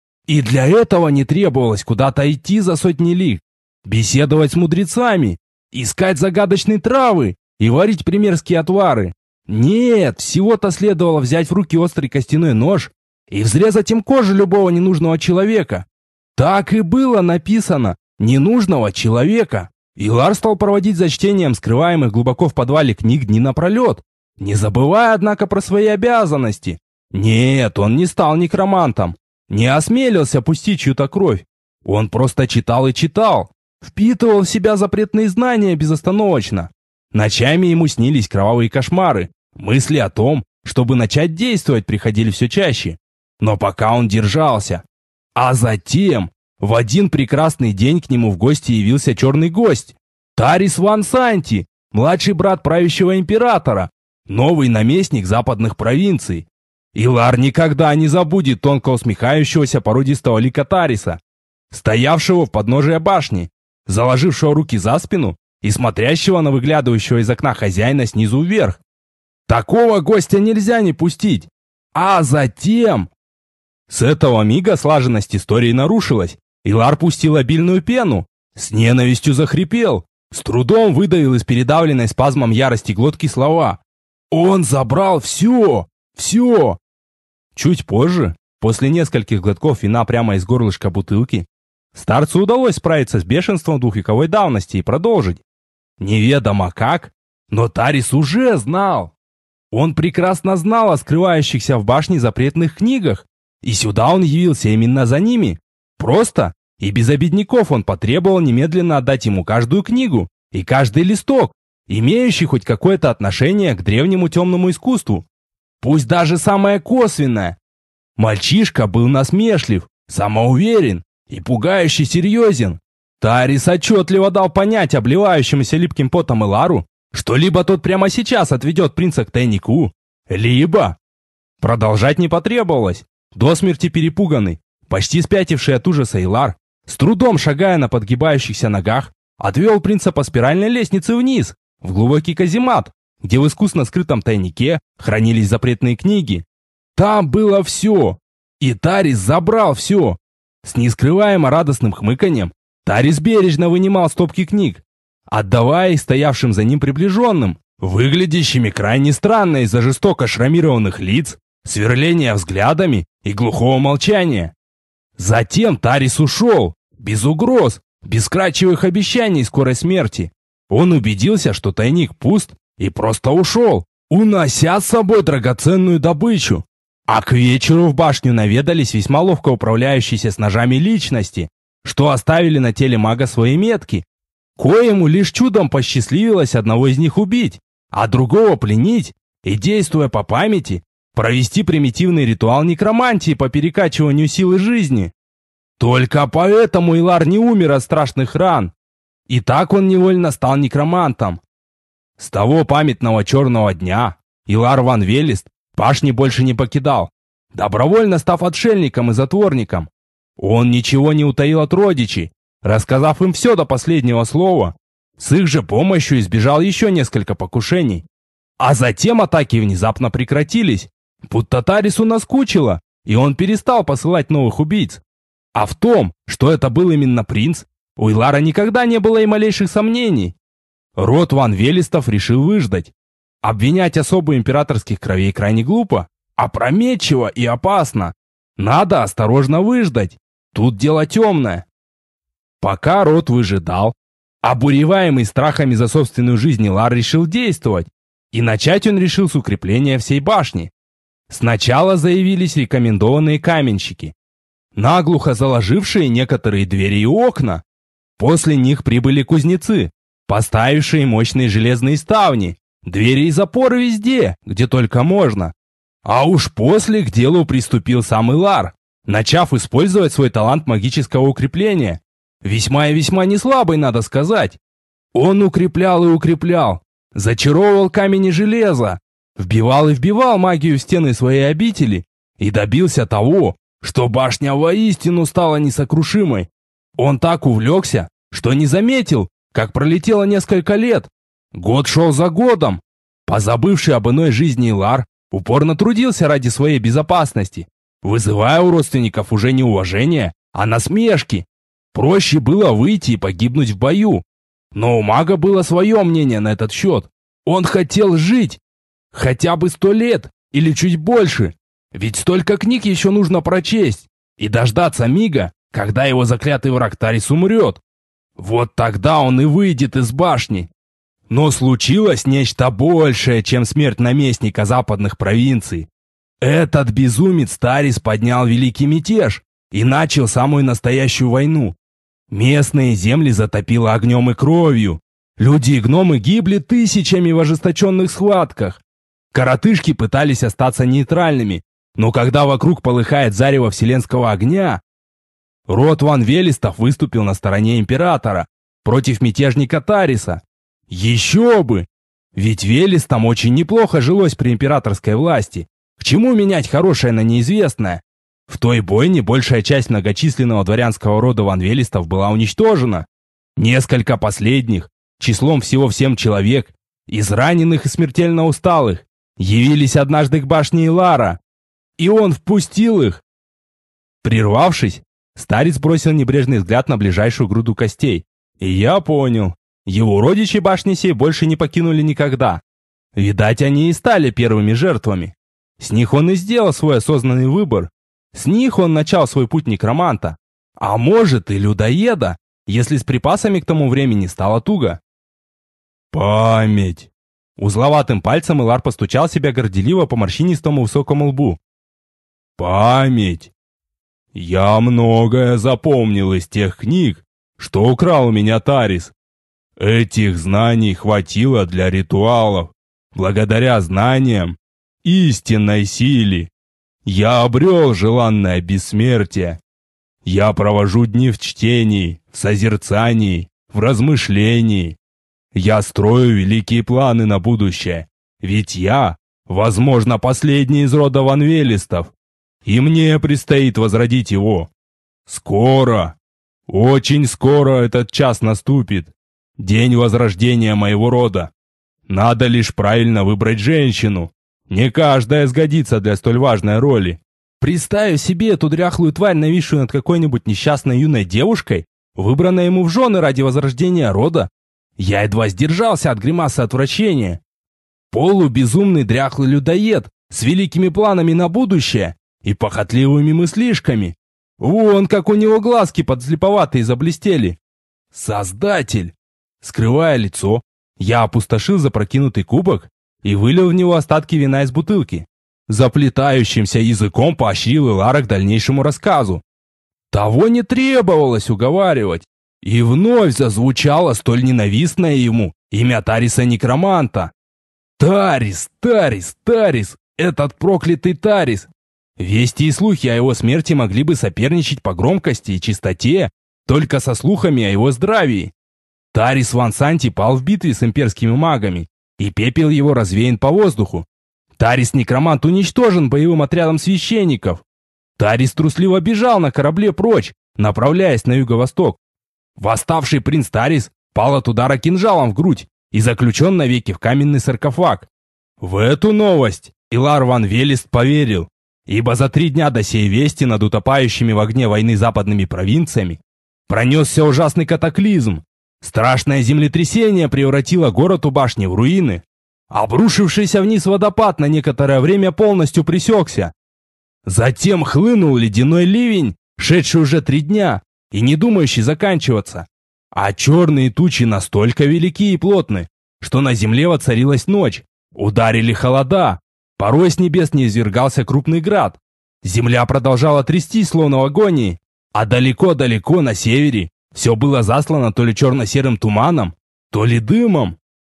И для этого не требовалось куда-то идти за сотни лиг, беседовать с мудрецами, искать загадочные травы и варить примерские отвары. Нет, всего-то следовало взять в руки острый костяной нож и взрезать им кожу любого ненужного человека. Так и было написано «ненужного человека». Илар стал проводить за чтением скрываемых глубоко в подвале книг дни напролет, не забывая, однако, про свои обязанности. Нет, он не стал некромантом, не осмелился пустить чью-то кровь. Он просто читал и читал, впитывал в себя запретные знания безостановочно. Ночами ему снились кровавые кошмары, мысли о том, чтобы начать действовать, приходили все чаще. Но пока он держался. А затем, в один прекрасный день к нему в гости явился черный гость. Тарис ван Санти, младший брат правящего императора, новый наместник западных провинций. Илар никогда не забудет тонко усмехающегося породистого лика Тариса, стоявшего в подножии башни, заложившего руки за спину и смотрящего на выглядывающего из окна хозяина снизу вверх. Такого гостя нельзя не пустить. А затем... С этого мига слаженность истории нарушилась. Илар пустил обильную пену, с ненавистью захрипел, с трудом выдавил из передавленной спазмом ярости глотки слова. Он забрал все, все. Чуть позже, после нескольких глотков вина прямо из горлышка бутылки, старцу удалось справиться с бешенством двухвековой давности и продолжить. Неведомо как, но Тарис уже знал. Он прекрасно знал о скрывающихся в башне запретных книгах, и сюда он явился именно за ними. Просто и без обедняков он потребовал немедленно отдать ему каждую книгу и каждый листок, имеющий хоть какое-то отношение к древнему темному искусству. Пусть даже самое косвенное. Мальчишка был насмешлив, самоуверен и пугающе серьезен. Тарис отчетливо дал понять обливающемуся липким потом Илару, что либо тот прямо сейчас отведет принца к тайнику, либо... Продолжать не потребовалось. До смерти перепуганный, почти спятивший от ужаса Илар, с трудом шагая на подгибающихся ногах, отвел принца по спиральной лестнице вниз, в глубокий каземат, где в искусно скрытом тайнике хранились запретные книги. Там было все, и Тарис забрал все. С нескрываемо радостным хмыканьем Тарис бережно вынимал стопки книг, отдавая их стоявшим за ним приближенным, выглядящими крайне странно из-за жестоко шрамированных лиц, сверления взглядами и глухого молчания. Затем Тарис ушел, без угроз, без крачевых обещаний скорой смерти. Он убедился, что тайник пуст, и просто ушел, унося с собой драгоценную добычу. А к вечеру в башню наведались весьма ловко управляющиеся с ножами личности, что оставили на теле мага свои метки, коему лишь чудом посчастливилось одного из них убить, а другого пленить и, действуя по памяти, провести примитивный ритуал некромантии по перекачиванию силы жизни. Только поэтому Илар не умер от страшных ран. И так он невольно стал некромантом. С того памятного черного дня Илар ван Велест башни больше не покидал, добровольно став отшельником и затворником. Он ничего не утаил от родичей, рассказав им все до последнего слова. С их же помощью избежал еще несколько покушений. А затем атаки внезапно прекратились, будто Тарису наскучило, и он перестал посылать новых убийц. А в том, что это был именно принц, у Илара никогда не было и малейших сомнений. Род ван Велестов решил выждать. Обвинять особо императорских кровей крайне глупо, опрометчиво и опасно. Надо осторожно выждать. Тут дело темное. Пока род выжидал, обуреваемый страхами за собственную жизнь, Илар решил действовать. И начать он решил с укрепления всей башни. Сначала заявились рекомендованные каменщики, наглухо заложившие некоторые двери и окна. После них прибыли кузнецы, поставившие мощные железные ставни, двери и запоры везде, где только можно. А уж после к делу приступил сам Илар, начав использовать свой талант магического укрепления. Весьма и весьма неслабый, надо сказать. Он укреплял и укреплял, зачаровывал камень и железо, вбивал и вбивал магию в стены своей обители и добился того, что башня воистину стала несокрушимой. Он так увлекся, что не заметил, как пролетело несколько лет. Год шел за годом. Позабывший об иной жизни Илар упорно трудился ради своей безопасности, вызывая у родственников уже не уважение, а насмешки. Проще было выйти и погибнуть в бою. Но у мага было свое мнение на этот счет. Он хотел жить. Хотя бы сто лет или чуть больше. Ведь столько книг еще нужно прочесть. И дождаться мига, когда его заклятый враг Тарис умрет. Вот тогда он и выйдет из башни. Но случилось нечто большее, чем смерть наместника западных провинций. Этот безумец Тарис поднял великий мятеж и начал самую настоящую войну. Местные земли затопило огнем и кровью. Люди и гномы гибли тысячами в ожесточенных схватках. Коротышки пытались остаться нейтральными, но когда вокруг полыхает зарево вселенского огня, род Ван Велестов выступил на стороне императора против мятежника Тариса. Еще бы! Ведь Велестам очень неплохо жилось при императорской власти. К чему менять хорошее на неизвестное? В той бойне большая часть многочисленного дворянского рода Ван Велестов была уничтожена. Несколько последних, числом всего в семь человек, израненных и смертельно усталых, явились однажды к башне Илара, и он впустил их. Прервавшись, старец бросил небрежный взгляд на ближайшую груду костей, и я понял, его родичи башни сей больше не покинули никогда. Видать, они и стали первыми жертвами. С них он и сделал свой осознанный выбор. С них он начал свой путь некроманта, а может и людоеда, если с припасами к тому времени стало туго. Память. Узловатым пальцем Илар постучал себя горделиво по морщинистому высокому лбу. Память. Я многое запомнил из тех книг, что украл у меня Тарис. Этих знаний хватило для ритуалов. Благодаря знаниям, истинной силе, я обрел желанное бессмертие. Я провожу дни в чтении, в созерцании, в размышлении. Я строю великие планы на будущее, ведь я, возможно, последний из рода Ван Велестов, и мне предстоит возродить его. Скоро, очень скоро этот час наступит, день возрождения моего рода. Надо лишь правильно выбрать женщину. Не каждая сгодится для столь важной роли. Представив себе эту дряхлую тварь, нависшую над какой-нибудь несчастной юной девушкой, выбранной ему в жены ради возрождения рода, я едва сдержался от гримасы отвращения. Полубезумный дряхлый людоед с великими планами на будущее и похотливыми мыслишками. Вон как у него глазки подслеповатые заблестели. Создатель! Скрывая лицо, я опустошил запрокинутый кубок и вылил в него остатки вина из бутылки. Заплетающимся языком поощрил Илара к дальнейшему рассказу. Того не требовалось уговаривать. И вновь зазвучало столь ненавистное ему имя Тариса-некроманта. Тарис, Тарис, Тарис, этот проклятый Тарис. Вести и слухи о его смерти могли бы соперничать по громкости и чистоте только со слухами о его здравии. Тарис Ван Санти пал в битве с имперскими магами, и пепел его развеян по воздуху. Тарис-некромант уничтожен боевым отрядом священников. Тарис трусливо бежал на корабле прочь, направляясь на юго-восток. Восставший принц Тарис пал от удара кинжалом в грудь и заключен навеки в каменный саркофаг. В эту новость Илар Ван Велест поверил, ибо за три дня до сей вести над утопающими в огне войны западными провинциями пронесся ужасный катаклизм. Страшное землетрясение превратило город у башни в руины. Обрушившийся вниз водопад на некоторое время полностью пресекся. Затем хлынул ледяной ливень, шедший уже три дня и не думающий заканчиваться. А черные тучи настолько велики и плотны, что на земле воцарилась ночь. Ударили холода, порой с небес низвергался крупный град. Земля продолжала трястись, словно в агонии, а далеко-далеко на севере все было заслано то ли черно-серым туманом, то ли дымом.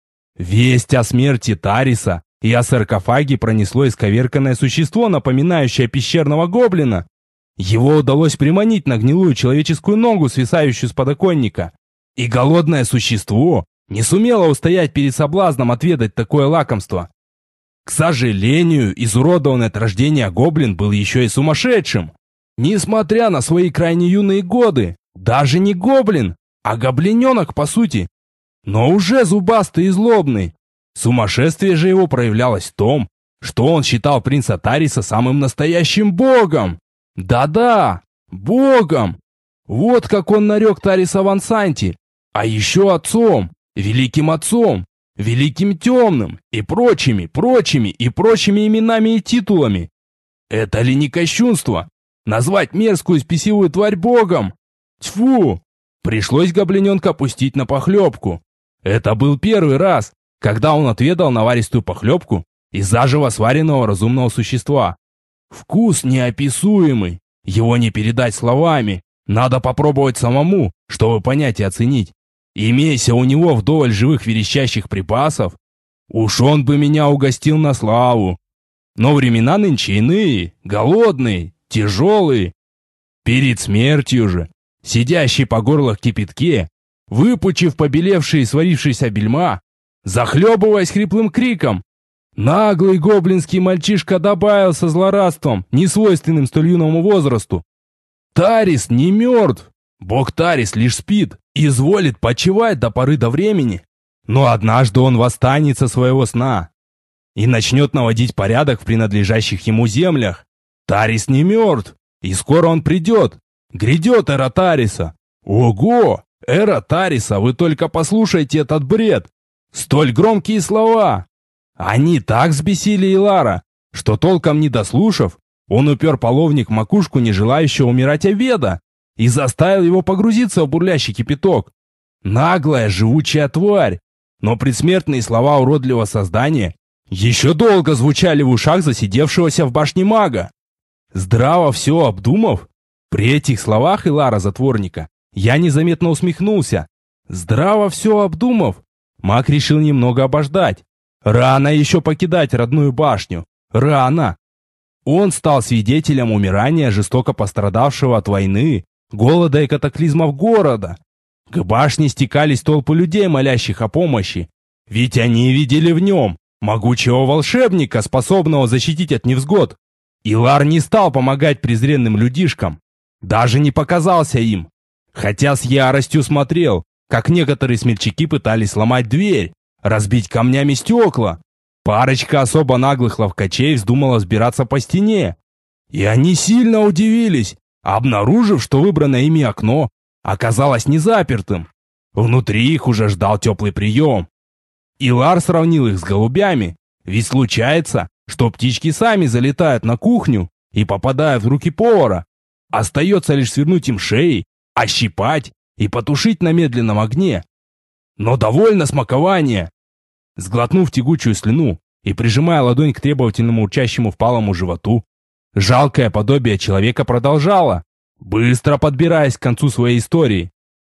Весть о смерти Тариса и о саркофаге пронесло исковерканное существо, напоминающее пещерного гоблина. Его удалось приманить на гнилую человеческую ногу, свисающую с подоконника. И голодное существо не сумело устоять перед соблазном отведать такое лакомство. К сожалению, изуродованный от рождения гоблин был еще и сумасшедшим. Несмотря на свои крайне юные годы, даже не гоблин, а гоблиненок по сути, но уже зубастый и злобный. Сумасшествие же его проявлялось в том, что он считал принца Тариса самым настоящим богом. Да-да, богом. Вот как он нарек Тариса Вансанти, а еще отцом, великим отцом, великим темным и прочими, прочими и прочими именами и титулами. Это ли не кощунство? Назвать мерзкую спесивую тварь богом? Тьфу! Пришлось гоблиненка пустить на похлебку. Это был первый раз, когда он отведал наваристую похлебку из заживо сваренного разумного существа. Вкус неописуемый, его не передать словами, надо попробовать самому, чтобы понять и оценить. Имейся у него вдоволь живых верещащих припасов, уж он бы меня угостил на славу. Но времена нынче иные, голодные, тяжелые. Перед смертью же, сидящий по горло в кипятке, выпучив побелевшие и сварившиеся бельма, захлебываясь хриплым криком, наглый гоблинский мальчишка добавил со злорадством, несвойственным столь юному возрасту: «Тарис не мертв, бог Тарис лишь спит и изволит почивать до поры до времени, но однажды он восстанет со своего сна и начнет наводить порядок в принадлежащих ему землях. Тарис не мертв, и скоро он придет, грядет эра Тариса. Ого, эра Тариса, вы только послушайте этот бред, столь громкие слова». Они так взбесили Илара, что толком не дослушав, он упер половник в макушку не желающего умирать Оведа и заставил его погрузиться в бурлящий кипяток. Наглая, живучая тварь, но предсмертные слова уродливого создания еще долго звучали в ушах засидевшегося в башне мага. Здраво все обдумав, при этих словах Илара Затворника я незаметно усмехнулся. Здраво все обдумав, маг решил немного обождать. Рано еще покидать родную башню. Рано. Он стал свидетелем умирания жестоко пострадавшего от войны, голода и катаклизмов города. К башне стекались толпы людей, молящих о помощи. Ведь они видели в нем могучего волшебника, способного защитить от невзгод. Илар не стал помогать презренным людишкам. Даже не показался им. Хотя с яростью смотрел, как некоторые смельчаки пытались сломать дверь, разбить камнями стекла. Парочка особо наглых ловкачей вздумала взбираться по стене. И они сильно удивились, обнаружив, что выбранное ими окно оказалось незапертым. Внутри их уже ждал теплый прием. Илар сравнил их с голубями, ведь случается, что птички сами залетают на кухню и попадают в руки повара. Остается лишь свернуть им шеи, ощипать и потушить на медленном огне. Но довольно смакования. Сглотнув тягучую слюну и прижимая ладонь к требовательному урчащему впалому животу, жалкое подобие человека продолжало, быстро подбираясь к концу своей истории.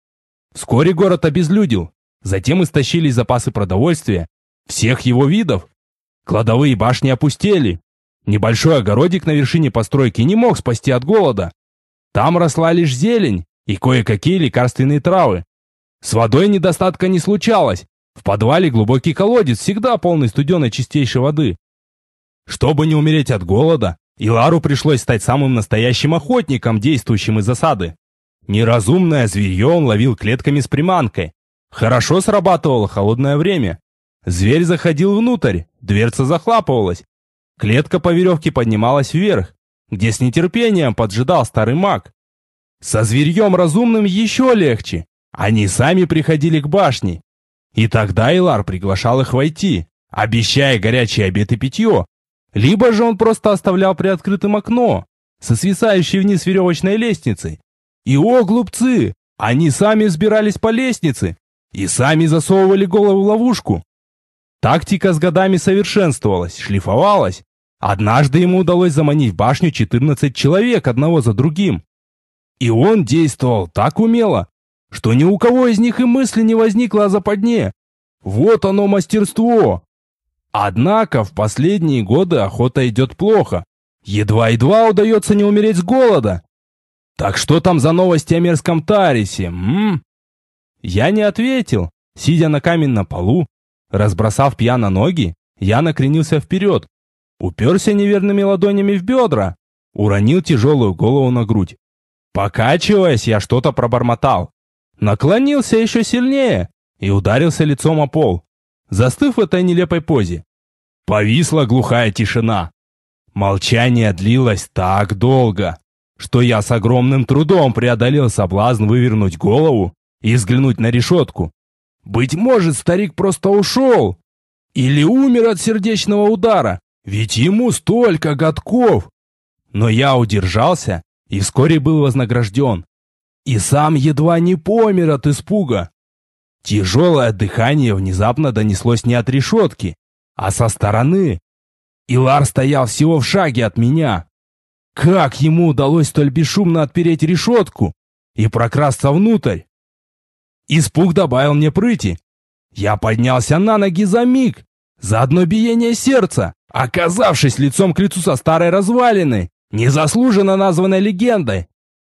Вскоре город обезлюдил, затем истощились запасы продовольствия всех его видов. Кладовые башни опустели. Небольшой огородик на вершине постройки не мог спасти от голода. Там росла лишь зелень и кое-какие лекарственные травы. С водой недостатка не случалось. В подвале глубокий колодец, всегда полный студеной чистейшей воды. Чтобы не умереть от голода, Илару пришлось стать самым настоящим охотником, действующим из засады. Неразумное зверье он ловил клетками с приманкой. Хорошо срабатывало холодное время. Зверь заходил внутрь, дверца захлапывалась. Клетка по веревке поднималась вверх, где с нетерпением поджидал старый маг. Со зверьем разумным еще легче. Они сами приходили к башне. И тогда Илар приглашал их войти, обещая горячий обед и питье. либо же он просто оставлял приоткрытым окно со свисающей вниз веревочной лестницей. И о, глупцы! Они сами взбирались по лестнице и сами засовывали голову в ловушку. Тактика с годами совершенствовалась, шлифовалась. Однажды ему удалось заманить в башню четырнадцать человек одного за другим. И он действовал так умело, что ни у кого из них и мысли не возникло о западне. Вот оно мастерство! Однако в последние годы охота идет плохо. Едва-едва удается не умереть с голода. Так что там за новости о мерзком Тарисе, м? Я не ответил. Сидя на каменном полу, разбросав пьяно ноги, я накренился вперед, уперся неверными ладонями в бедра, уронил тяжелую голову на грудь. Покачиваясь, я что-то пробормотал. Наклонился еще сильнее и ударился лицом о пол, застыв в этой нелепой позе. Повисла глухая тишина. Молчание длилось так долго, что я с огромным трудом преодолел соблазн вывернуть голову и взглянуть на решетку. Быть может, старик просто ушел или умер от сердечного удара, ведь ему столько годков. Но я удержался и вскоре был вознагражден. И сам едва не помер от испуга. Тяжелое дыхание внезапно донеслось не от решетки, а со стороны. Илар стоял всего в шаге от меня. Как ему удалось столь бесшумно отпереть решетку и прокрасться внутрь? Испуг добавил мне прыти. Я поднялся на ноги за миг, за одно биение сердца, оказавшись лицом к лицу со старой развалиной, незаслуженно названной легендой.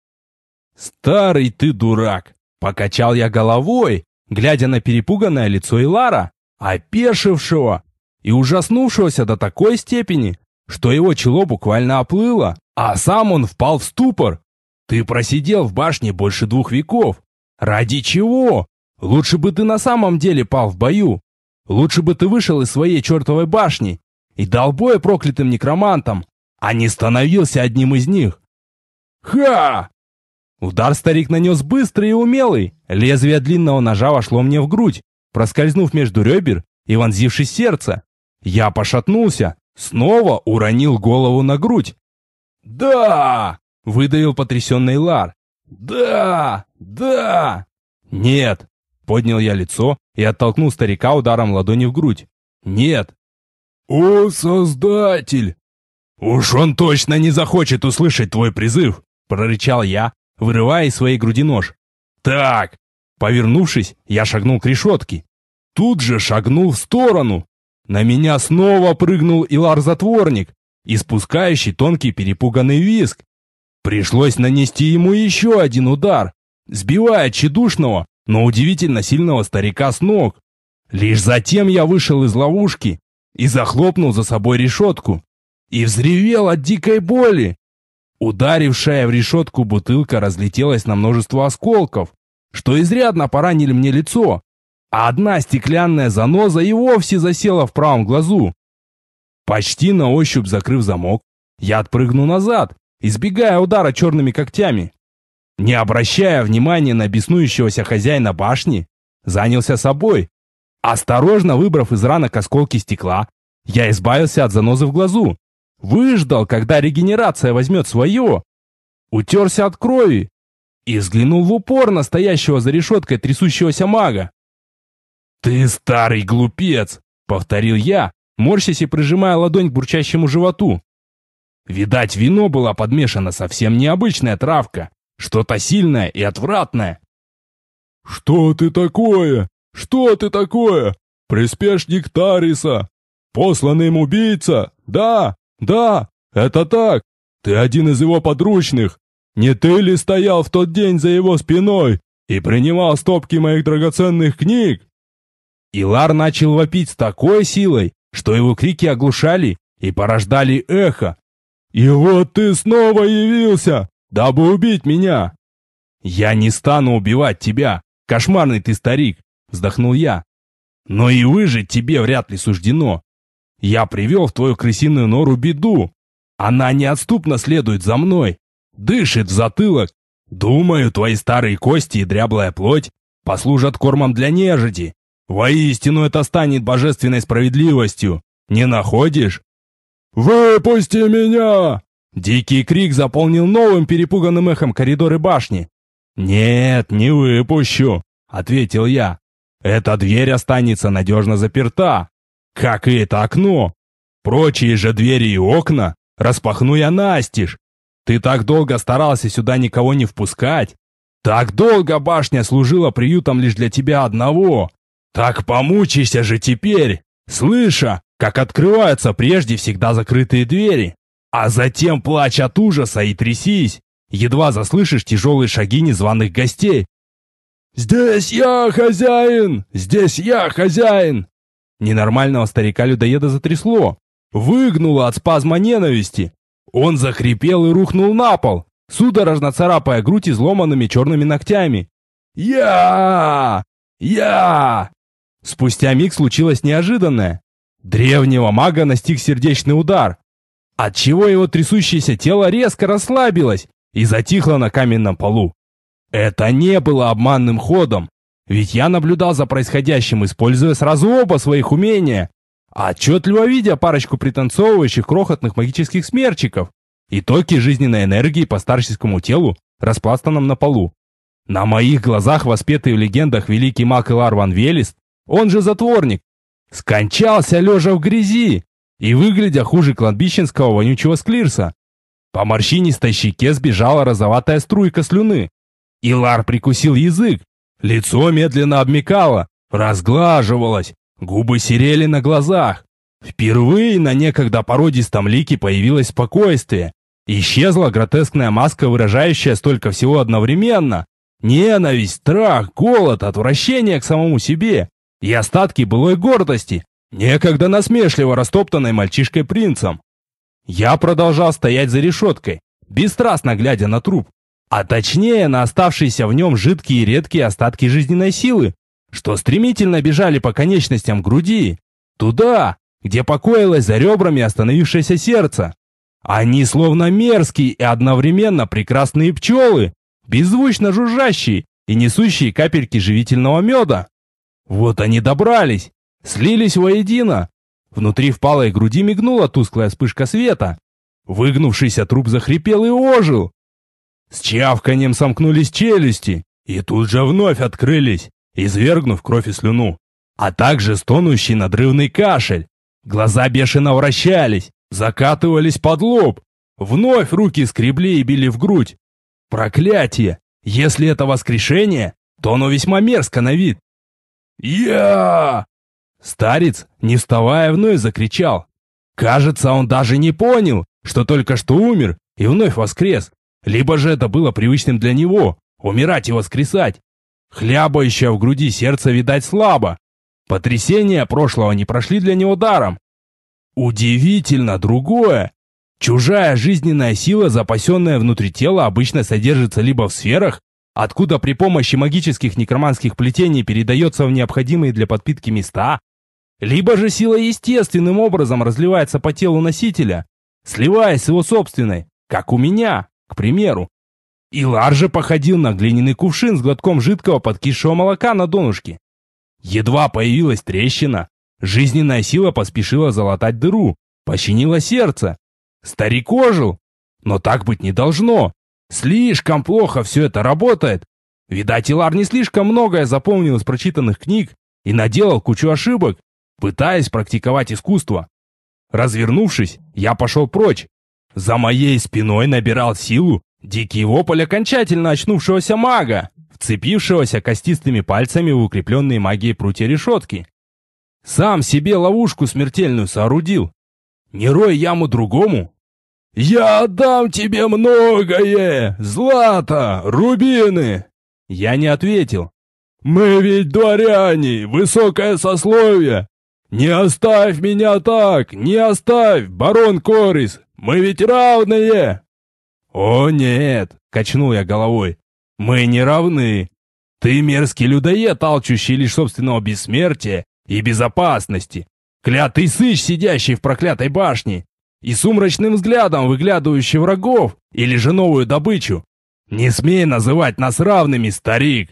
«Старый ты дурак!» — покачал я головой, глядя на перепуганное лицо Илара, опешившего и ужаснувшегося до такой степени, что его чело буквально оплыло, а сам он впал в ступор. «Ты просидел в башне больше двух веков. Ради чего? Лучше бы ты на самом деле пал в бою. Лучше бы ты вышел из своей чертовой башни и дал бой проклятым некромантам, а не становился одним из них». «Ха!» Удар старик нанес быстрый и умелый. Лезвие длинного ножа вошло мне в грудь, проскользнув между ребер и вонзившись в сердце. Я пошатнулся, снова уронил голову на грудь. «Да!» — выдавил потрясенный Лар. «Да! Да!» «Нет!» — поднял я лицо и оттолкнул старика ударом ладони в грудь. «Нет!» «О, Создатель! Уж он точно не захочет услышать твой призыв!» — прорычал я, вырывая из своей груди нож. «Так!» Повернувшись, я шагнул к решетке. Тут же шагнул в сторону. На меня снова прыгнул Илар-затворник, испускающий тонкий перепуганный визг. Пришлось нанести ему еще один удар, сбивая тщедушного, но удивительно сильного старика с ног. Лишь затем я вышел из ловушки и захлопнул за собой решетку. И взревел от дикой боли. Ударившая в решетку бутылка разлетелась на множество осколков, что изрядно поранили мне лицо, а одна стеклянная заноза и вовсе засела в правом глазу. Почти на ощупь закрыв замок, я отпрыгнул назад, избегая удара черными когтями. Не обращая внимания на беснующегося хозяина башни, занялся собой. Осторожно выбрав из ранок осколки стекла, я избавился от занозы в глазу. Выждал, когда регенерация возьмет свое. Утерся от крови и взглянул в упор на стоящего за решеткой трясущегося мага. «Ты старый глупец!» — повторил я, морщась и прижимая ладонь к бурчащему животу. Видать, вино была подмешана совсем необычная травка, что-то сильное и отвратное. «Что ты такое? Что ты такое? Приспешник Тариса? Посланный им убийца? Да, да, это так. Ты один из его подручных. Не ты ли стоял в тот день за его спиной и принимал стопки моих драгоценных книг?» Илар начал вопить с такой силой, что его крики оглушали и порождали эхо. «И вот ты снова явился, дабы убить меня!» «Я не стану убивать тебя, кошмарный ты старик!» — вздохнул я. «Но и выжить тебе вряд ли суждено. Я привел в твою крысиную нору беду. Она неотступно следует за мной, дышит в затылок. Думаю, твои старые кости и дряблая плоть послужат кормом для нежити. Воистину это станет божественной справедливостью. Не находишь?» «Выпусти меня!» Дикий крик заполнил новым перепуганным эхом коридоры башни. «Нет, не выпущу», — ответил я. «Эта дверь останется надежно заперта, как и это окно. Прочие же двери и окна распахну я настежь. Ты так долго старался сюда никого не впускать. Так долго башня служила приютом лишь для тебя одного. Так помучайся же теперь, слыша, как открываются прежде всегда закрытые двери, а затем плачь от ужаса и трясись, едва заслышишь тяжелые шаги незваных гостей. «Здесь я хозяин! Здесь я хозяин!» Ненормального старика-людоеда затрясло, выгнуло от спазма ненависти. Он захрипел и рухнул на пол, судорожно царапая грудь изломанными черными ногтями. «Я! Я!» Спустя миг случилось неожиданное. Древнего мага настиг сердечный удар, отчего его трясущееся тело резко расслабилось и затихло на каменном полу. Это не было обманным ходом, ведь я наблюдал за происходящим, используя сразу оба своих умения, отчетливо видя парочку пританцовывающих крохотных магических смерчиков и токи жизненной энергии по старческому телу, распластанном на полу. На моих глазах воспетый в легендах великий маг Илар ван Велест, он же затворник, скончался лежа в грязи и выглядя хуже кладбищенского вонючего склирса. По морщинистой щеке сбежала розоватая струйка слюны. Илар прикусил язык, лицо медленно обмякало, разглаживалось, губы серели на глазах. Впервые на некогда породистом лике появилось спокойствие. Исчезла гротескная маска, выражающая столько всего одновременно. Ненависть, страх, голод, отвращение к самому себе и остатки былой гордости, некогда насмешливо растоптанной мальчишкой-принцем. Я продолжал стоять за решеткой, бесстрастно глядя на труп, а точнее на оставшиеся в нем жидкие и редкие остатки жизненной силы, что стремительно бежали по конечностям груди, туда, где покоилось за ребрами остановившееся сердце. Они словно мерзкие и одновременно прекрасные пчелы, беззвучно жужжащие и несущие капельки живительного меда. Вот они добрались, слились воедино. Внутри впалой груди мигнула тусклая вспышка света. Выгнувшийся труп захрипел и ожил. С чавканьем сомкнулись челюсти и тут же вновь открылись, извергнув кровь и слюну, а также стонущий надрывный кашель. Глаза бешено вращались, закатывались под лоб. Вновь руки скребли и били в грудь. Проклятие! Если это воскрешение, то оно весьма мерзко на вид. «Я!» Старец, не вставая, вновь закричал. Кажется, он даже не понял, что только что умер и вновь воскрес. Либо же это было привычным для него — умирать и воскресать. Хлябающее в груди сердце, видать, слабо. Потрясения прошлого не прошли для него даром. Удивительно другое. Чужая жизненная сила, запасенная внутри тела, обычно содержится либо в сферах, откуда при помощи магических некроманских плетений передается в необходимые для подпитки места, либо же сила естественным образом разливается по телу носителя, сливаясь с его собственной, как у меня, к примеру. Илар же походил на глиняный кувшин с глотком жидкого подкисшего молока на донышке. Едва появилась трещина, жизненная сила поспешила залатать дыру, пощадила сердце. Старик ожил, но так быть не должно. Слишком плохо все это работает. Видать, Илар не слишком многое запомнил из прочитанных книг и наделал кучу ошибок, пытаясь практиковать искусство. Развернувшись, я пошел прочь. За моей спиной набирал силу дикий вопль окончательно очнувшегося мага, вцепившегося костистыми пальцами в укрепленные магией прутья решетки. Сам себе ловушку смертельную соорудил. Не рой яму другому. «Я отдам тебе многое! Злато, рубины!» Я не ответил. «Мы ведь дворяне, высокое сословие! Не оставь меня так, не оставь, барон Корис! Мы ведь равные!» «О нет!» — качнул я головой. «Мы не равны. Ты мерзкий людоед, алчущий лишь собственного бессмертия и безопасности. Клятый сыщ, сидящий в проклятой башне и сумрачным взглядом выглядывающий врагов или же новую добычу. Не смей называть нас равными, старик!»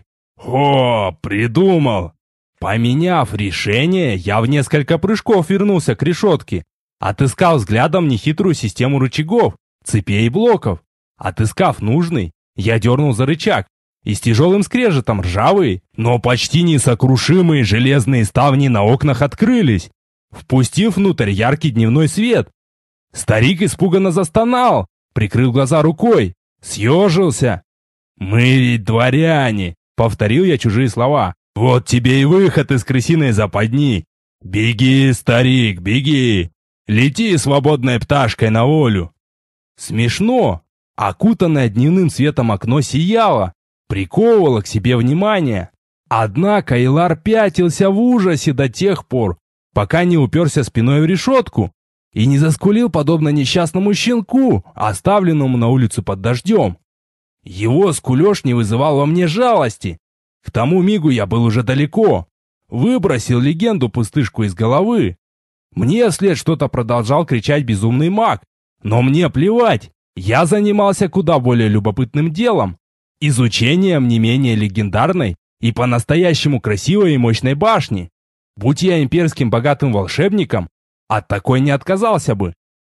«О, придумал!» Поменяв решение, я в несколько прыжков вернулся к решетке Отыскал взглядом нехитрую систему рычагов, цепей и блоков. Отыскав нужный, я дернул за рычаг, и с тяжелым скрежетом ржавые, но почти несокрушимые железные ставни на окнах открылись, впустив внутрь яркий дневной свет. Старик испуганно застонал, прикрыл глаза рукой, съежился. «Мы ведь дворяне», — повторил я чужие слова. «Вот тебе и выход из крысиной западни. Беги, старик, беги! Лети свободной пташкой на волю!» Смешно. Окутанное дневным светом окно сияло, приковывало к себе внимание. Однако Илар пятился в ужасе до тех пор, пока не уперся спиной в решетку и не заскулил, подобно несчастному щенку, оставленному на улицу под дождем. Его скулеж не вызывал во мне жалости. К тому мигу я был уже далеко. Выбросил легенду-пустышку из головы. Мне вслед что-то продолжал кричать безумный маг. Но мне плевать. Я занимался куда более любопытным делом. Изучением не менее легендарной и по-настоящему красивой и мощной башни. Будь я имперским богатым волшебником, от такой не отказался бы.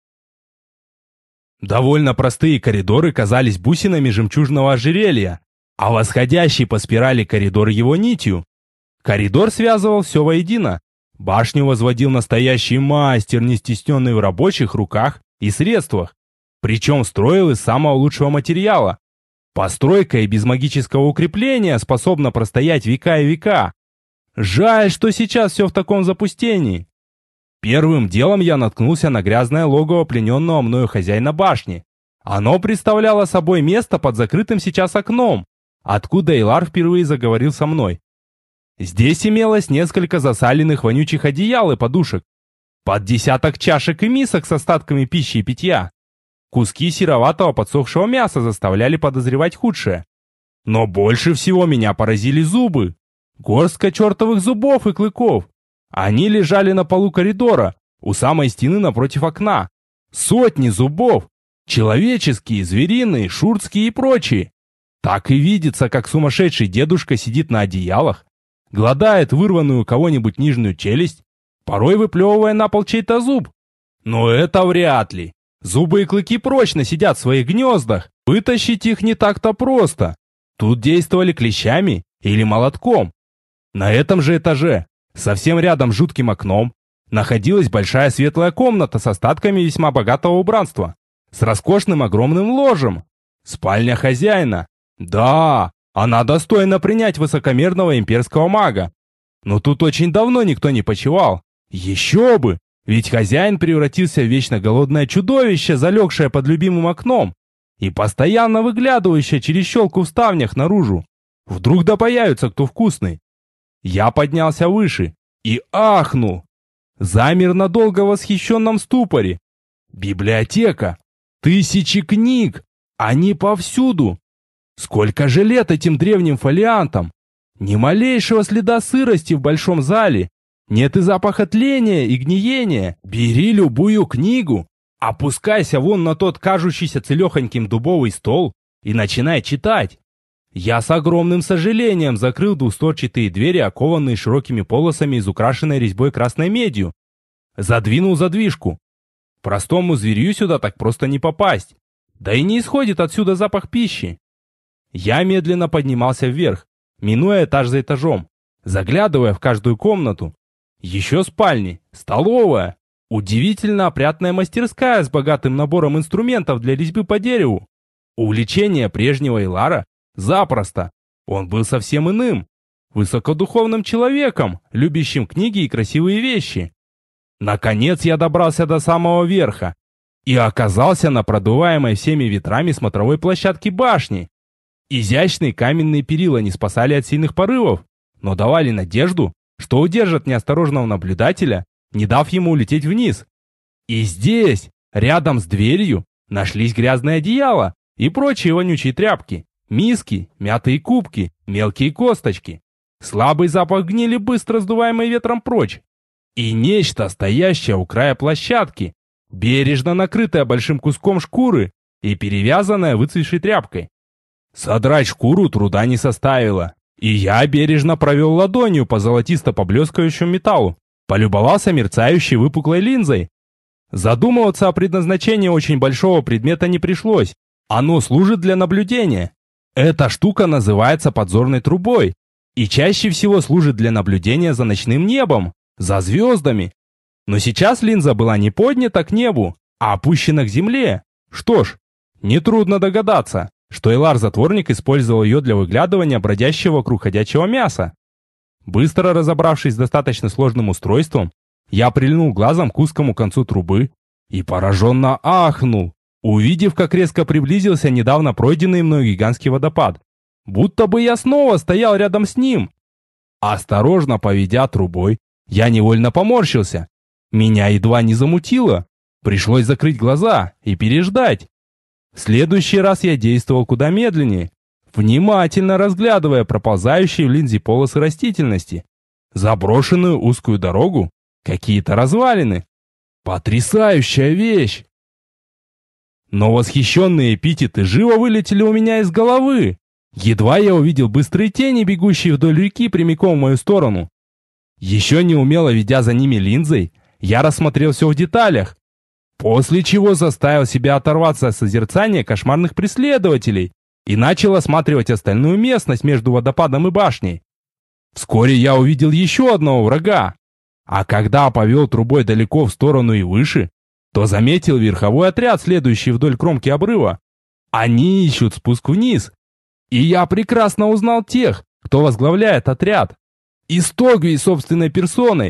Довольно простые коридоры казались бусинами жемчужного ожерелья, а восходящий по спирали коридор его нитью. Коридор связывал все воедино. Башню возводил настоящий мастер, не стесненный в рабочих руках и средствах. Причем строил из самого лучшего материала. Постройка и без магического укрепления способна простоять века и века. Жаль, что сейчас все в таком запустении. Первым делом я наткнулся на грязное логово плененного мною хозяина башни. Оно представляло собой место под закрытым сейчас окном, откуда Илар впервые заговорил со мной. Здесь имелось несколько засаленных вонючих одеял и подушек, под десяток чашек и мисок с остатками пищи и питья. Куски сероватого подсохшего мяса заставляли подозревать худшее. Но больше всего меня поразили зубы. Горстка чертовых зубов и клыков. Они лежали на полу коридора, у самой стены напротив окна. Сотни зубов. Человеческие, звериные, шурцкие и прочие. Так и видится, как сумасшедший дедушка сидит на одеялах, гладает вырванную у кого-нибудь нижнюю челюсть, порой выплевывая на пол чей-то зуб. Но это вряд ли. Зубы и клыки прочно сидят в своих гнездах. Вытащить их не так-то просто. Тут действовали клещами или молотком. На этом же этаже, совсем рядом с жутким окном, находилась большая светлая комната с остатками весьма богатого убранства, с роскошным огромным ложем. Спальня хозяина. Да, она достойна принять высокомерного имперского мага. Но тут очень давно никто не почивал. Еще бы! Ведь хозяин превратился в вечно голодное чудовище, залегшее под любимым окном и постоянно выглядывающее через щелку в ставнях наружу. Вдруг да появится кто вкусный. Я поднялся выше и ахнул. Замер надолго в восхищенном ступоре. Библиотека. Тысячи книг. Они повсюду. Сколько же лет этим древним фолиантам? Ни малейшего следа сырости в большом зале. Нет и запаха тления и гниения. Бери любую книгу, опускайся вон на тот кажущийся целехоньким дубовый стол и начинай читать. Я с огромным сожалением закрыл двустворчатые двери, окованные широкими полосами из украшенной резьбой красной медью. Задвинул задвижку. Простому зверю сюда так просто не попасть. Да и не исходит отсюда запах пищи. Я медленно поднимался вверх, минуя этаж за этажом, заглядывая в каждую комнату. Еще спальни, столовая, удивительно опрятная мастерская с богатым набором инструментов для резьбы по дереву. Увлечение прежнего Илара запросто. Он был совсем иным, высокодуховным человеком, любящим книги и красивые вещи. Наконец я добрался до самого верха и оказался на продуваемой всеми ветрами смотровой площадке башни. Изящные каменные перила не спасали от сильных порывов, но давали надежду, что удержат неосторожного наблюдателя, не дав ему улететь вниз. И здесь, рядом с дверью, нашлись грязные одеяла и прочие вонючие тряпки, миски, мятые кубки, мелкие косточки. Слабый запах гнили, быстро сдуваемый ветром прочь. И нечто, стоящее у края площадки, бережно накрытое большим куском шкуры и перевязанное выцветшей тряпкой. Содрать шкуру труда не составило. И я бережно провел ладонью по золотисто поблескивающему металлу, полюбовался мерцающей выпуклой линзой. Задумываться о предназначении очень большого предмета не пришлось. Оно служит для наблюдения. Эта штука называется подзорной трубой и чаще всего служит для наблюдения за ночным небом, за звездами. Но сейчас линза была не поднята к небу, а опущена к земле. Что ж, нетрудно догадаться, что Элар-затворник использовал ее для выглядывания бродящего вокруг ходячего мяса. Быстро разобравшись с достаточно сложным устройством, я прильнул глазом к узкому концу трубы и пораженно ахнул, увидев, как резко приблизился недавно пройденный мною гигантский водопад. Будто бы я снова стоял рядом с ним. Осторожно поведя трубой, я невольно поморщился. Меня едва не замутило. Пришлось закрыть глаза и переждать. В следующий раз я действовал куда медленнее, внимательно разглядывая проползающие в линзе полосы растительности, заброшенную узкую дорогу, какие-то развалины. Потрясающая вещь! Но восхищенные эпитеты живо вылетели у меня из головы. Едва я увидел быстрые тени, бегущие вдоль реки прямиком в мою сторону. Еще не умело ведя за ними линзой, я рассмотрел все в деталях, после чего заставил себя оторваться от созерцания кошмарных преследователей и начал осматривать остальную местность между водопадом и башней. Вскоре я увидел еще одного врага, а когда повел трубой далеко в сторону и выше, то заметил верховой отряд, следующий вдоль кромки обрыва. Они ищут спуск вниз, и я прекрасно узнал тех, кто возглавляет отряд. Истогвий собственной персоной.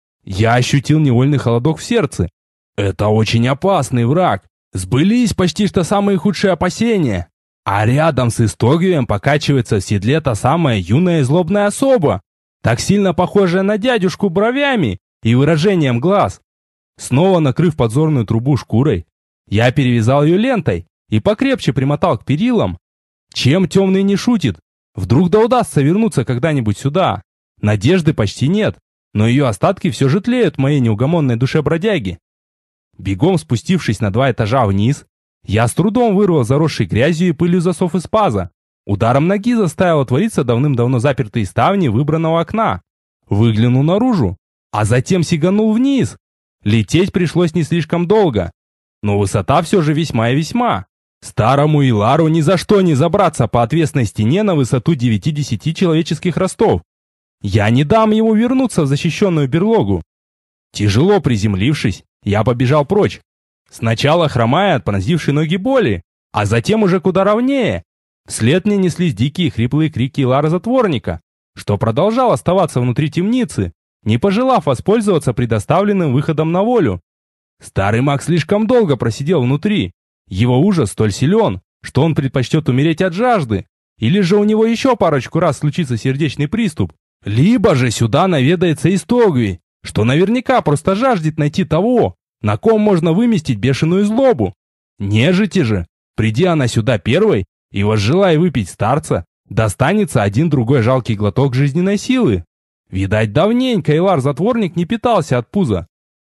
Я ощутил невольный холодок в сердце. Это очень опасный враг. Сбылись почти что самые худшие опасения. А рядом с Истогвием покачивается в седле та самая юная и злобная особа, так сильно похожая на дядюшку бровями и выражением глаз. Снова накрыв подзорную трубу шкурой, я перевязал ее лентой и покрепче примотал к перилам. Чем темный не шутит? Вдруг да удастся вернуться когда-нибудь сюда. Надежды почти нет, но ее остатки все же тлеют в моей неугомонной душе бродяги. Бегом спустившись на два этажа вниз, я с трудом вырвал заросший грязью и пылью засов из паза. Ударом ноги заставил отвориться давным-давно запертые ставни выбранного окна. Выглянул наружу, а затем сиганул вниз. Лететь пришлось не слишком долго, но высота все же весьма и весьма. Старому Илару ни за что не забраться по отвесной стене на высоту девяти-десяти человеческих ростов. Я не дам ему вернуться в защищенную берлогу. Тяжело приземлившись, я побежал прочь. Сначала хромая от пронзившей ноги боли, а затем уже куда ровнее. Вслед мне неслись дикие хриплые крики Илара-затворника, что продолжал оставаться внутри темницы, не пожелав воспользоваться предоставленным выходом на волю. Старый маг слишком долго просидел внутри. Его ужас столь силен, что он предпочтет умереть от жажды, или же у него еще парочку раз случится сердечный приступ, либо же сюда наведается Истогвий, что наверняка просто жаждет найти того, на ком можно выместить бешеную злобу. Нежити же, приди она сюда первой и возжелая выпить старца, достанется один другой жалкий глоток жизненной силы. Видать, давненько Элар-затворник не питался от пуза.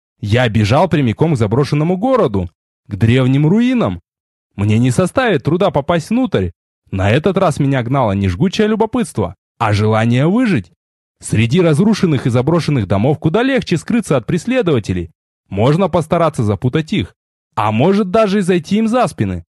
Я бежал прямиком к заброшенному городу, к древним руинам. Мне не составит труда попасть внутрь. На этот раз меня гнало не жгучее любопытство, а желание выжить. Среди разрушенных и заброшенных домов куда легче скрыться от преследователей. Можно постараться запутать их, а может даже и зайти им за спины.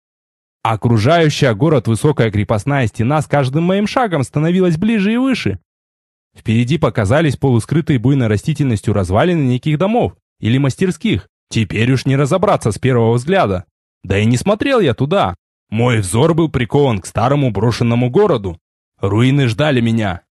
Окружающая город высокая крепостная стена с каждым моим шагом становилась ближе и выше. Впереди показались полускрытые буйной растительностью развалины неких домов или мастерских. Теперь уж не разобраться с первого взгляда. Да и не смотрел я туда. Мой взор был прикован к старому брошенному городу. Руины ждали меня.